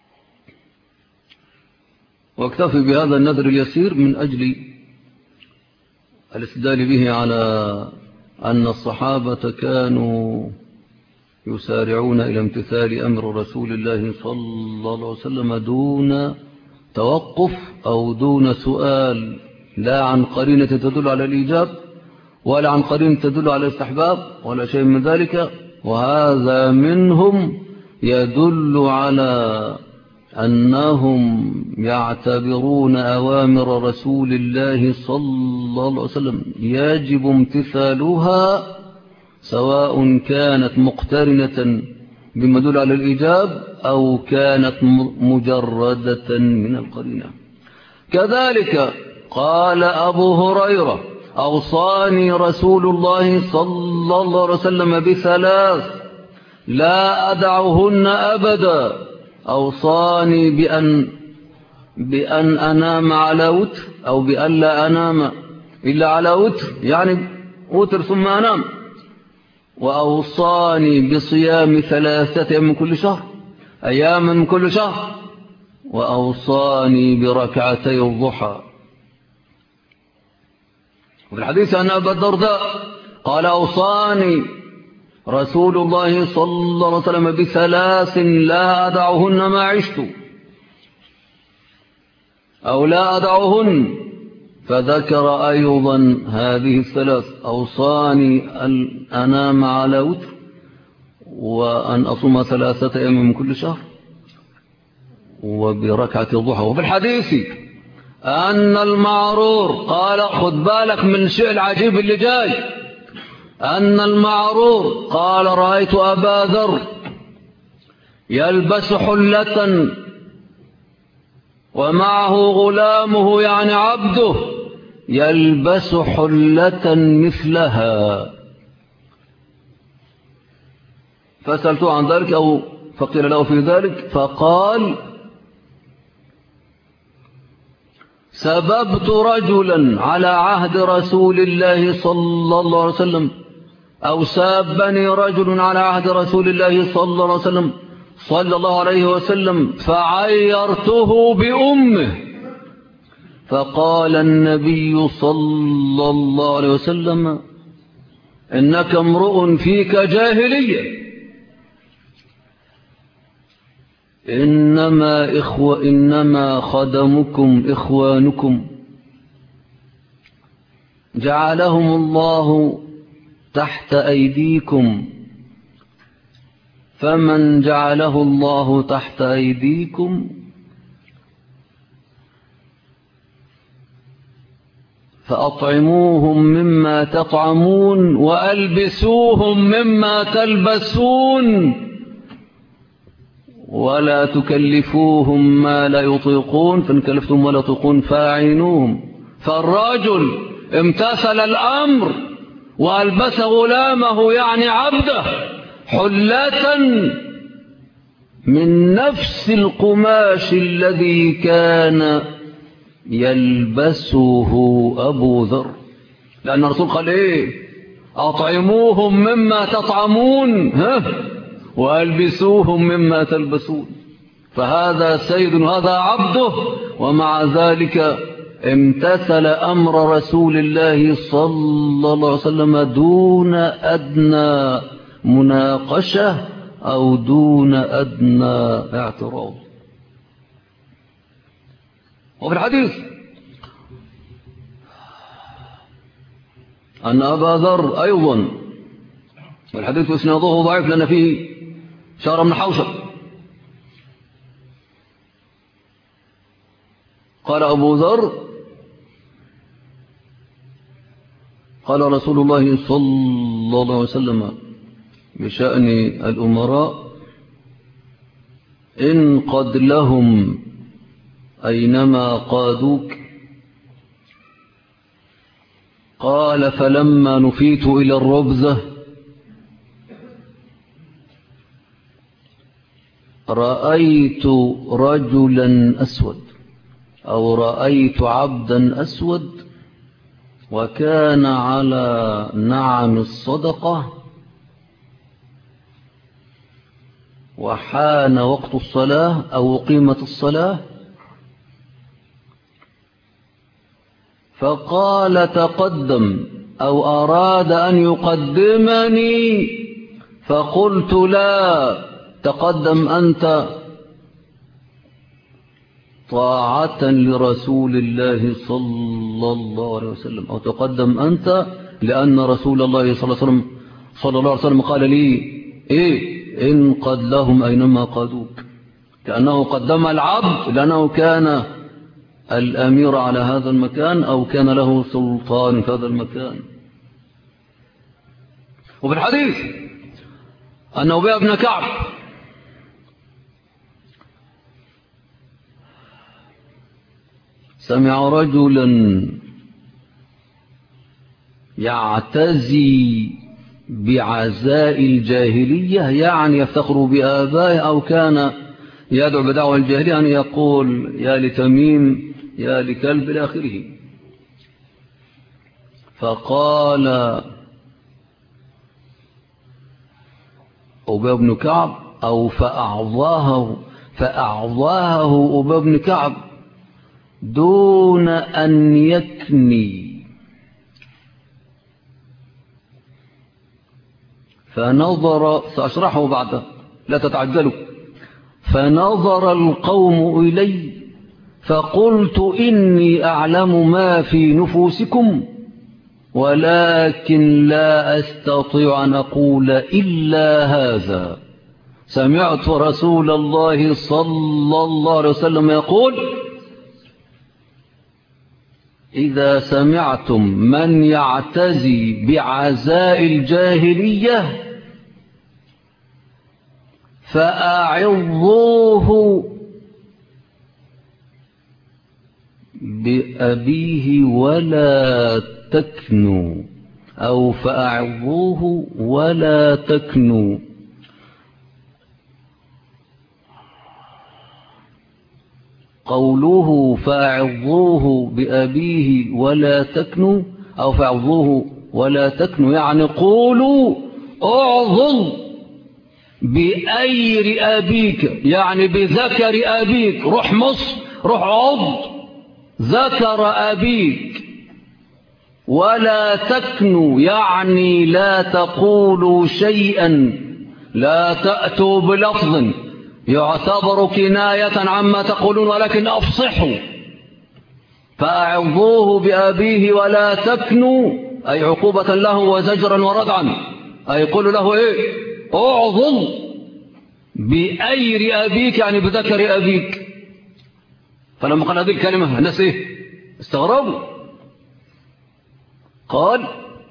S1: واكتفي بهذا النذر اليسير من أجل الاستدلال به على أن الصحابة كانوا يسارعون إلى امتثال أمر رسول الله صلى الله عليه وسلم دون توقف أو دون سؤال، لا عن قرينة تدل على الإيجاب ولا عن قرينة تدل على الاستحباب ولا شيء من ذلك. وهذا منهم يدل على أنهم يعتبرون أوامر رسول الله صلى الله عليه وسلم يجب امتثالها، سواء كانت مقترنة بما يدل على الإيجاب أو كانت مجردة من القرينة. كذلك قال أبو هريرة: أوصاني رسول الله صلى الله عليه وسلم بثلاث لا أدعهن أبدا. أوصاني بأن أنام على وتر، أو بأن لا أنام إلا على وتر، يعني وتر ثم أنام. وأوصاني بصيام 3 أيام من كل شهر، أيام من كل شهر. وأوصاني بركعتي الضحى. وفي الحديث عن أبي الدرداء قال: أوصاني رسول الله صلى الله عليه وسلم ب3 لا أدعهن ما عشت، أو لا أدعهن. فذكر أيضا هذه ال3: أوصاني أن أنام على وتر، وأن أصوم 3 أيام من كل شهر، وبركعة الضحى. وفي الحديث أن المعرور قال: خذ بالك من الشيء العجيب اللي جاي، أن المعرور قال: رأيت أبا ذر يلبس حلة ومعه غلامه، يعني عبده، يلبس حلة مثلها. فسألته عن ذلك، أو فقيل له في ذلك، فقال: سببت رجلا على عهد رسول الله صلى الله عليه وسلم، أو سابني رجل على عهد رسول الله صلى الله عليه وسلم فعيرته بأمه. فقال النبي صلى الله عليه وسلم: إنك امرؤ فيك جاهلية، إنما خدمكم إخوانكم جعلهم الله تحت أيديكم، فمن جعله الله تحت أيديكم فأطعموهم مما تطعمون وألبسوهم مما تلبسون، ولا تكلفوهم ما لا يطيقون، فإن كلفتم ولا يطيقون فأعينوهم. فالرجل امتثل الأمر وألبس غلامه، يعني عبده، حلة من نفس القماش الذي كان يلبسه أبو ذر، لأن الرسول قال إيه؟ أطعموهم مما تطعمون وألبسوهم مما تلبسون. فهذا سيد وهذا عبده، ومع ذلك امتثل أمر رسول الله صلى الله عليه وسلم دون أدنى مناقشة أو دون أدنى اعتراض. وفي الحديث أن أبا ذر أيضا، والحديث إسناده ضعيف لأن فيه شهر بن حوشب، قال أبو ذر: قال رسول الله صلى الله عليه وسلم بشأن الأمراء: إن قد لهم أينما قادوك. قال: فلما نفيت إلى الربذة رأيت رجلا أسود، أو رأيت عبدا أسود، وكان على نعم الصدقة، وحان وقت الصلاة أو قيمة الصلاة، فقال تقدم أو أراد أن يقدمني، فقلت لا، تقدم أنت طاعة لرسول الله صلى الله عليه وسلم، أو تقدم أنت لأن رسول الله صلى الله عليه وسلم قال لي إيه إن قد لهم أينما قادوك، كأنه قدم العبد لأنه كان الأمير على هذا المكان أو كان له سلطان في هذا المكان. وفي الحديث أن أبي بن كعب سمع رجلا يعتزي بعزاء الجاهلية، يعني يفتخر بآبائه أو كان يدعو بدعوى الجاهلية، أن يقول يا لتميم يا لكلب إلى آخره. فقال أبي بن كعب أو فأعظاه أبي بن كعب دون أن يكني، فنظر، سأشرحه بعد لا تتعجلوا. فنظر القوم إلي فقلت إني أعلم ما في نفوسكم ولكن لا أستطيع أن أقول إلا هذا، سمعت رسول الله صلى الله عليه وسلم يقول إذا سمعتم من يعتزي بعزاء الجاهلية فأعظوه بأبيه ولا تكنوا، أو فأعظوه ولا تكنوا. قوله فأعظوه بأبيه ولا تكنوا أو فأعظوه ولا تكنوا يعني قولوا أعظم بأير أبيك، يعني بذكر أبيك، روح مصر روح عض ذكر أبيك، ولا تكنوا يعني لا تقولوا شيئا، لا تأتوا بلفظ يعتبر كناية عما تقولون ولكن أفصحوا. فأعظوه بأبيه ولا تكنوا أي عقوبة له وزجرا وردعا، أي قولوا له إيه أعظم بأير أبيك يعني بذكر أبيك. فلما قال هذه الكلمة الناس إيه استغربوا. قال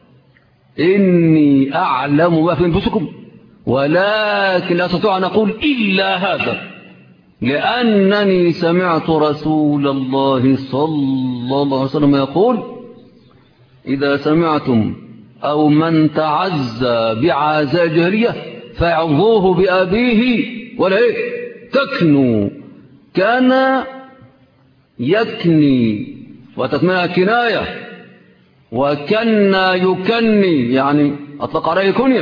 S1: إني أعلم ما في أنفسكم ولكن لا أستطيع أن أقول إلا هذا، لأنني سمعت رسول الله صلى الله عليه وسلم يقول إذا سمعتم أو من تعزى بعزاء الجاهلية فاعظوه بأبيه ولا إيه تكنوا. كان يكني وتكملها كناية، وكنا يكني يعني أطلق عليه كنية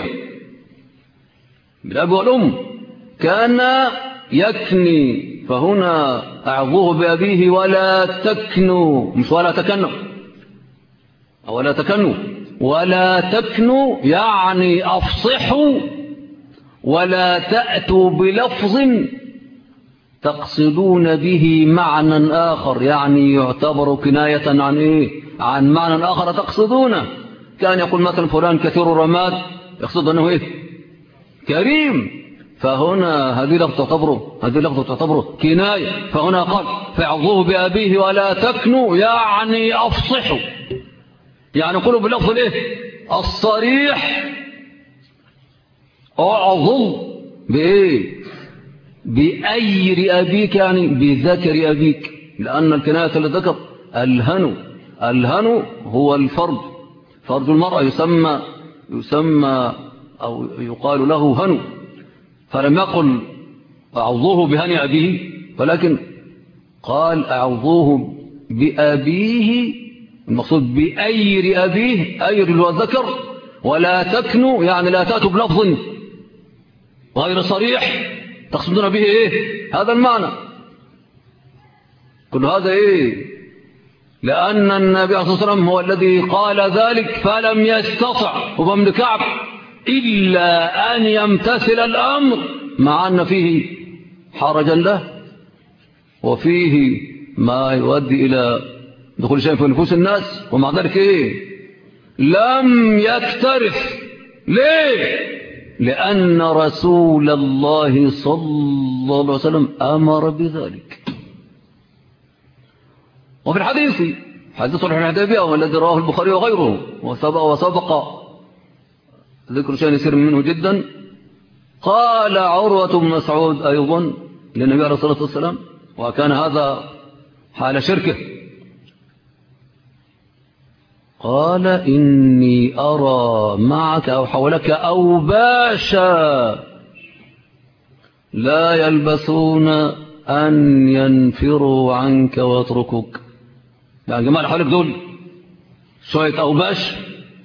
S1: بالأب والأم. كان يكني، فهنا أعظوه بأبيه ولا تكنوا، مش ولا تكنوا أو ولا تكنوا، ولا تكنوا يعني أفصحوا ولا تأتوا بلفظ تقصدون به معنى آخر، يعني يعتبر كناية عن إيه؟ عن معنى آخر تقصدونه. كان يقول مثلا فلان كثير الرماد، يقصد أنه إيه؟ كريم، فهنا هذه لفظة تعتبره كناية. فهنا قال فاعظوه بأبيه ولا تكنوا يعني أفصحوا، يعني قولوا بلفظ الإيه؟ الصريح. أعظم بإيه؟ بأير أبيك يعني بذكر أبيك، لأن الكناية للذكر الهن هو الفرد، فرد المرأة يسمى أو يقال له هن. فلم يقل أعوضوه بهن أبيه، ولكن قال أعوضوه بأبيه، المقصود بأير أبيه، أير اللي هو الذكر. ولا تكنوا يعني لا تأتوا بلفظ غير صريح تقصدون به إيه؟ هذا المعنى. كل هذا إيه؟ لأن النبي صلى الله عليه وسلم هو الذي قال ذلك، فلم يستطع وابن كعب إلا أن يمتثل الأمر، مع أن فيه حرجا له وفيه ما يؤدي إلى دخول شيء في نفوس الناس، ومع ذلك لم يكترث. ليه؟ لأن رسول الله صلى الله عليه وسلم أمر بذلك. وفي الحديث حديث صلح الحديبية والذي رواه البخاري وغيره وسبق ذكر شيء يسير منه جدا، قال عروة بن مسعود أيضا للنبي عليه الصلاة والسلام، وكان هذا حال شركه، قال إني أرى معك أو حولك أوباشا لا يلبثون أن ينفروا عنك ويتركوك. يعني جماعة حولك دول شوية أوباش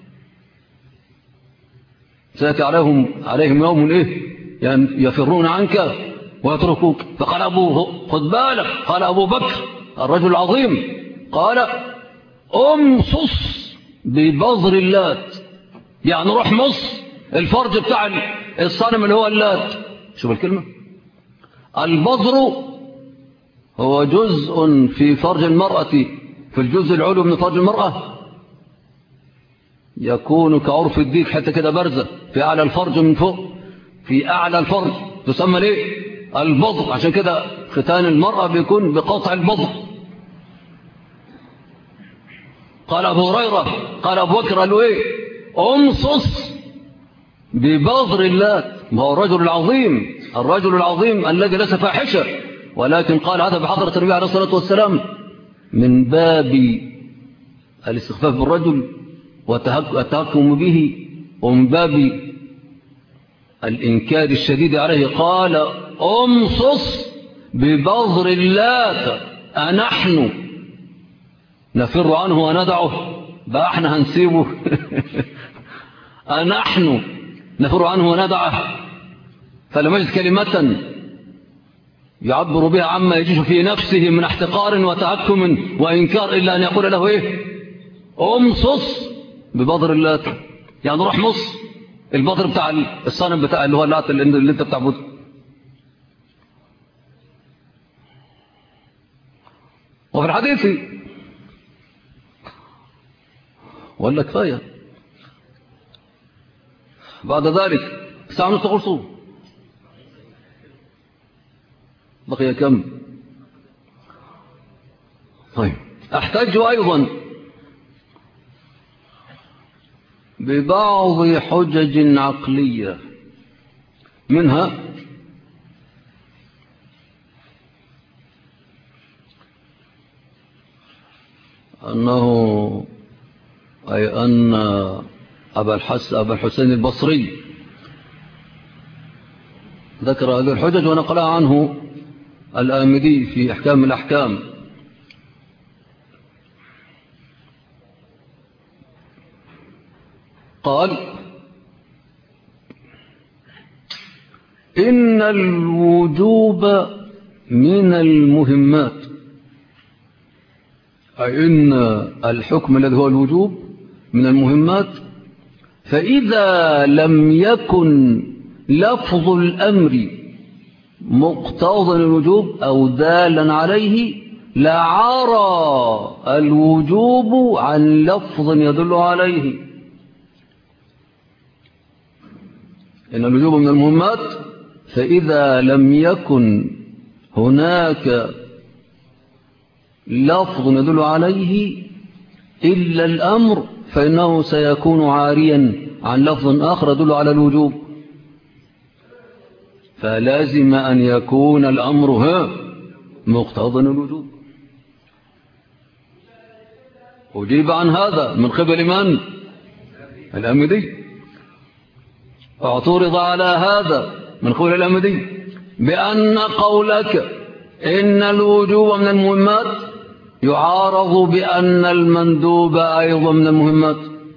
S1: سيأتي عليهم يوم يعني يفرون عنك ويتركوك. فقال خذ بالك، قال أبو بكر الرجل العظيم، قال امصص ببذر اللات، يعني روح مص الفرج بتاع الصنم اللي هو اللات. شوف الكلمة، البذر هو جزء في فرج المرأة، في الجزء العلوي من فرج المرأة يكون كعرف الديك حتى كده برزة في أعلى الفرج من فوق، في أعلى الفرج تسمى البذر. عشان كده ختان المرأة بيكون بقطع البذر. قال أبو هريرة، قال أبو بكر، قالوا امصص ببذر اللات. ما هو الرجل العظيم الذي ليس فاحشة، ولكن قال هذا بحضرة النبي عليه الصلاة والسلام من باب الاستخفاف بالرجل والتهكم به، ومن باب الإنكار الشديد عليه. قال امصص ببذر اللات أنحن نفر عنه وندعه؟ بقى احنا هنسيبه؟ أنحن نفر عنه وندعه؟ فلم يجد كلمة يعبر بها عما يجيش في نفسه من احتقار وتهكم وإنكار إلا أن يقول له امصص ببذر اللات، يعني روح مص البذر بتاع الصنم بتاع اللي هو اللات اللي انت بتعبده. وفي الحديث ولا كفاية بعد ذلك ساعة نص قرصه بقي كم؟ طيب، احتج أيضا ببعض حجج عقلية، منها أنه أي أن أبا الحسين البصري ذكر هذه الحجج ونقلها عنه الآمدي في أحكام الأحكام. قال إن الوجوب من المهمات، أي إن الحكم الذي هو الوجوب من المهمات، فإذا لم يكن لفظ الأمر مقتضى الوجوب أو دالا عليه لعرى الوجوب عن لفظ يدل عليه. إن الوجوب من المهمات، فإذا لم يكن هناك لفظ يدل عليه إلا الأمر، فإنه سيكون عاريا عن لفظ آخر يدل على الوجوب، فلازم أن يكون الأمر مقتضى الوجوب. أجيب عن هذا من قبل من؟ الأمدي. اعترض على هذا من قول الأمدي بأن قولك إن الوجوب من المهمات يعارض بأن المندوب أيضا من المهمات.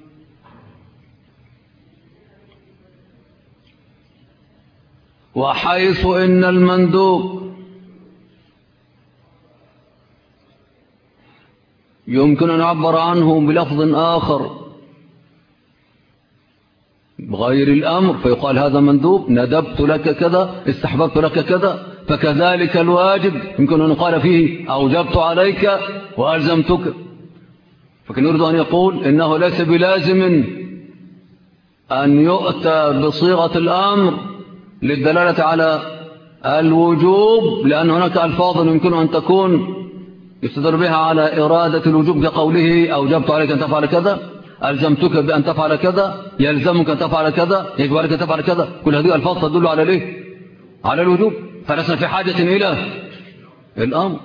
S1: وحيث إن المندوب يمكن أن يعبر عنه بلفظ آخر بغير الأمر فيقال هذا مندوب، ندبت لك كذا، استحببت لك كذا. فكذلك الواجب يمكن أن يقال فيه أوجبت عليك وألزمتك. فكان يريد أن يقول إنه ليس بلازم أن يؤتى بصيغة الأمر للدلالة على الوجوب، لأن هناك ألفاظ يمكن أن تكون يستدل بها على إرادة الوجوب كقوله أوجبت عليك أن تفعل كذا، ألزمتك بأن تفعل كذا، يلزمك أن تفعل كذا، يجب عليك أن تفعل كذا. كل هذه الألفاظ تدل على ليه؟ على الوجوب. فلسنا في حاجة إلى الأمر.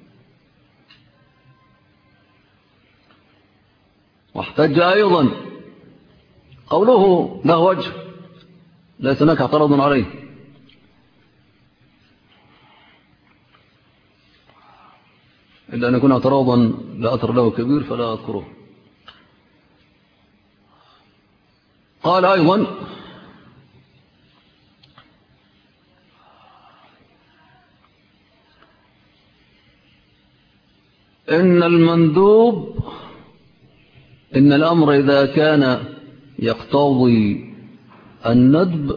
S1: واحتج أيضا قوله له وجه ليس هناك اعتراض عليه، إلا أن يكون اعتراضا لا أثر له كبير فلا أذكره. قال أيضا إن المندوب إن الأمر إذا كان يقتضي الندب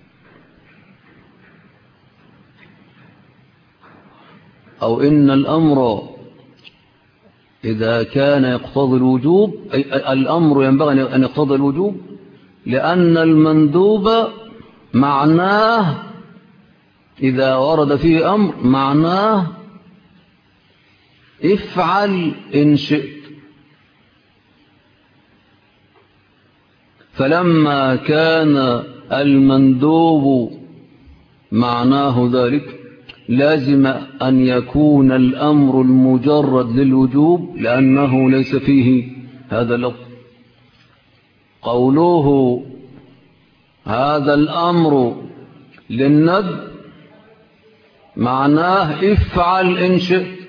S1: أو إن الأمر إذا كان يقتضي الوجوب، الأمر ينبغي أن يقتضي الوجوب، لأن المندوب معناه إذا ورد فيه أمر معناه افعل إن شئت. فلما كان المندوب معناه ذلك لازم أن يكون الأمر المجرد للوجوب، لأنه ليس فيه هذا اللفظ. قوله هذا الأمر للندب معناه افعل إن شئت.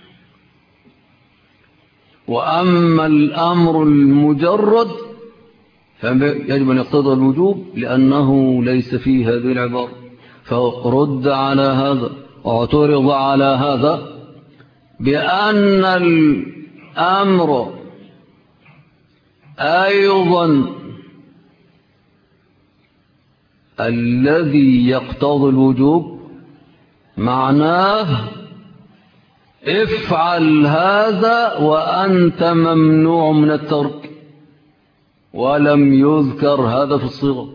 S1: وأما الأمر المجرد فيجب أن يقتضي الوجوب لأنه ليس فيه هذه العبارة. فرد على هذا واعترض على هذا بأن الأمر أيضا الذي يقتضي الوجوب معناه افعل هذا وأنت ممنوع من الترك، ولم يذكر هذا في الصيغة.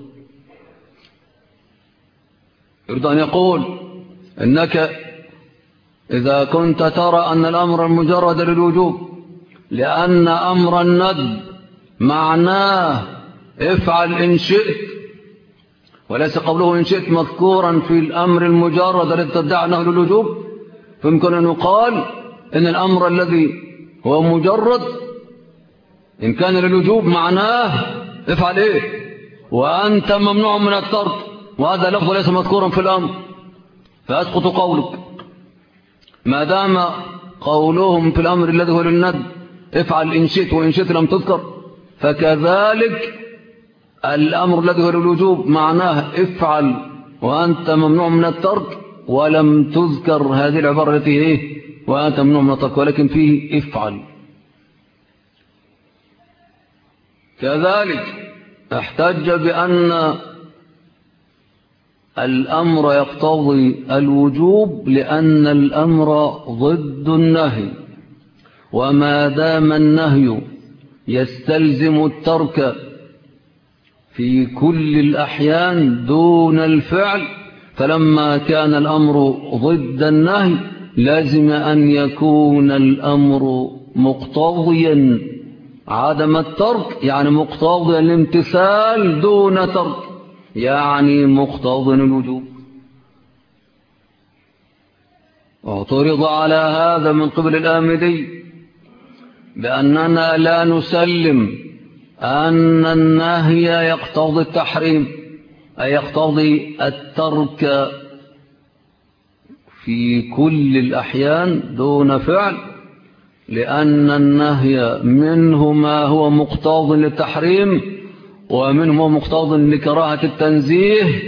S1: يريد أن يقول إنك إذا كنت ترى أن الأمر المجرد للوجوب لأن أمر الندب معناه افعل إن شئت، وليس قوله إن شئت مذكورا في الأمر المجرد الذي تدعي أنه للوجوب، فيمكن أن يقال إن الأمر الذي هو مجرد إن كان للوجوب معناه افعل إيه وأنت ممنوع من الترك، وهذا لفظ ليس مذكورا في الأمر، فأسقط قولك. ما دام قولهم في الأمر الذي هو للندب افعل إن شئت وإن شئت لم تذكر، فكذلك الأمر الذي هو للوجوب معناه افعل وأنت ممنوع من الترك، ولم تذكر هذه العبارة التي إيه وأنت ممنوع من الترك، ولكن فيه افعل. كذلك احتج بأن الأمر يقتضي الوجوب لأن الأمر ضد النهي، وما دام النهي يستلزم الترك في كل الأحيان دون الفعل، فلما كان الأمر ضد النهي لازم أن يكون الأمر مقتضيا عدم الترك، يعني مقتضيا الامتثال دون ترك، يعني مقتضى الوجوب. اعترض على هذا من قبل الآمدي بأننا لا نسلم أن النهي يقتضي التحريم، أي يقتضي الترك في كل الأحيان دون فعل، لأن النهي منه ما هو مقتضى للتحريم ومنه ما هو مقتضى لكراهة التنزيه.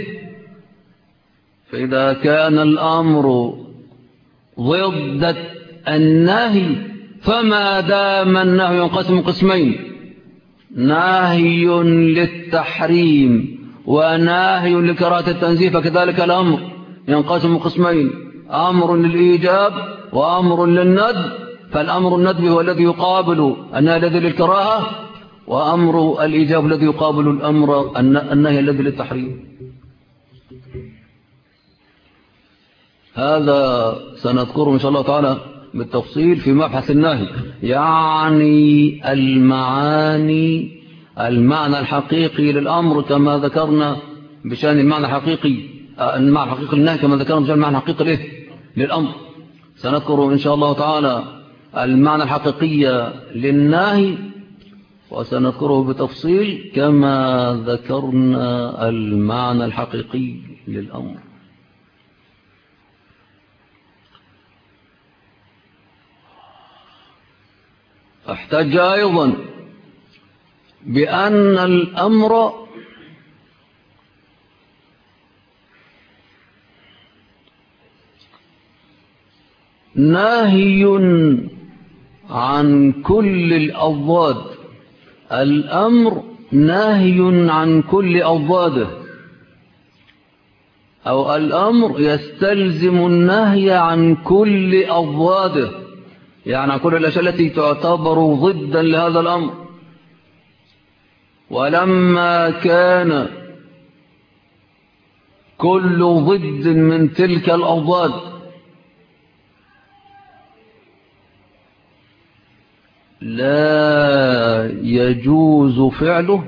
S1: فإذا كان الأمر ضد النهي فما دام النهي ينقسم قسمين: ناهي للتحريم وناهي لكراهة التنزيه، فكذلك الأمر ينقسم قسمين: أمر للإيجاب وأمر للندب، فالأمر الندب هو الذي يقابل النهي الذي للكراهة، وأمر الإيجاب الذي يقابل النهي الذي للتحريم. هذا سنذكره إن شاء الله تعالى بالتفصيل في مبحث النهي، يعني المعنى الحقيقي للأمر كما ذكرنا بشأن المعنى الحقيقي للنهي، كما ذكرنا بشأن المعنى الحقيقي للأمر. سنذكر إن شاء الله تعالى المعنى الحقيقي للنهي، وسنذكره بتفصيل كما ذكرنا المعنى الحقيقي للأمر. احتج أيضا بأن الأمر ناهي عن كل الأضداد، الأمر ناهي عن كل أضداده، أو الأمر يستلزم النهي عن كل أضداده، يعني عن كل الأشياء التي تعتبر ضدا لهذا الأمر. ولما كان كل ضد من تلك الأضداد لا يجوز فعله،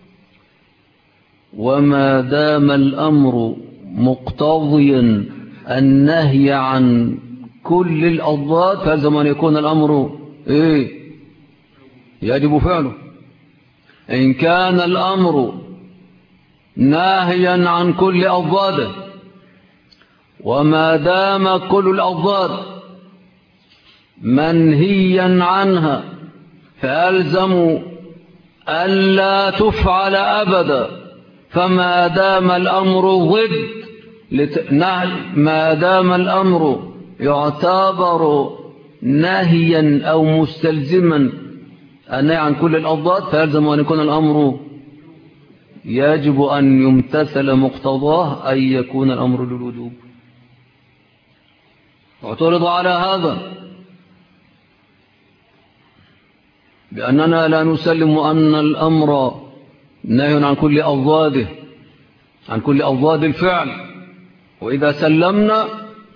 S1: وما دام الأمر مقتضيا النهي عن كل الأضداد فلزم أن يكون الأمر يجب فعله. إن كان الأمر ناهيا عن كل أضداده، وما دام كل الأضداد منهيا عنها فألزم ألا تفعل أبدا، فما دام الأمر ضد ما دام الأمر يعتبر نهيا أو مستلزما النهي عن كل الأضداد فيلزم أن يكون الأمر يجب أن يمتثل مقتضاه، أن يكون الأمر للوجوب. واعترض على هذا بأننا لا نسلم أن الأمر نهي عن كل أضداده، عن كل أضداد الفعل، وإذا سلمنا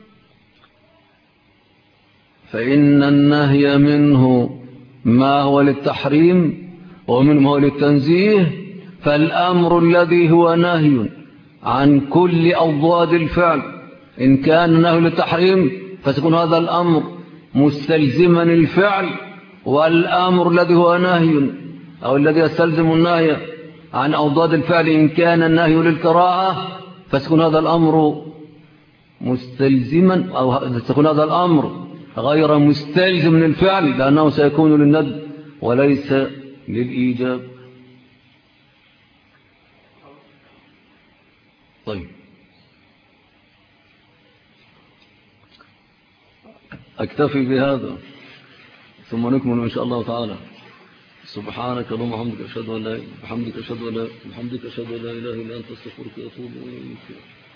S1: فإن النهي منه ما هو للتحريم ومنه ما هو للتنزيه، فالأمر الذي هو نهي عن كل أضداد الفعل إن كان نهي للتحريم فسيكون هذا الأمر مستلزما الفعل، والأمر الذي هو نهي أو الذي يستلزم النهي عن أضداد الفعل إن كان النهي للكراهة فسيكون هذا الأمر مستلزما، أو سيكون هذا الأمر غير مستلزم للفعل لأنه سيكون للندب وليس للإيجاب. طيب، أكتفي بهذا ثم نكمل إن شاء الله تعالى. سبحانك اللهم وبحمدك أشهد أن لا إله إلا أنت أستغفرك وأتوب إليك.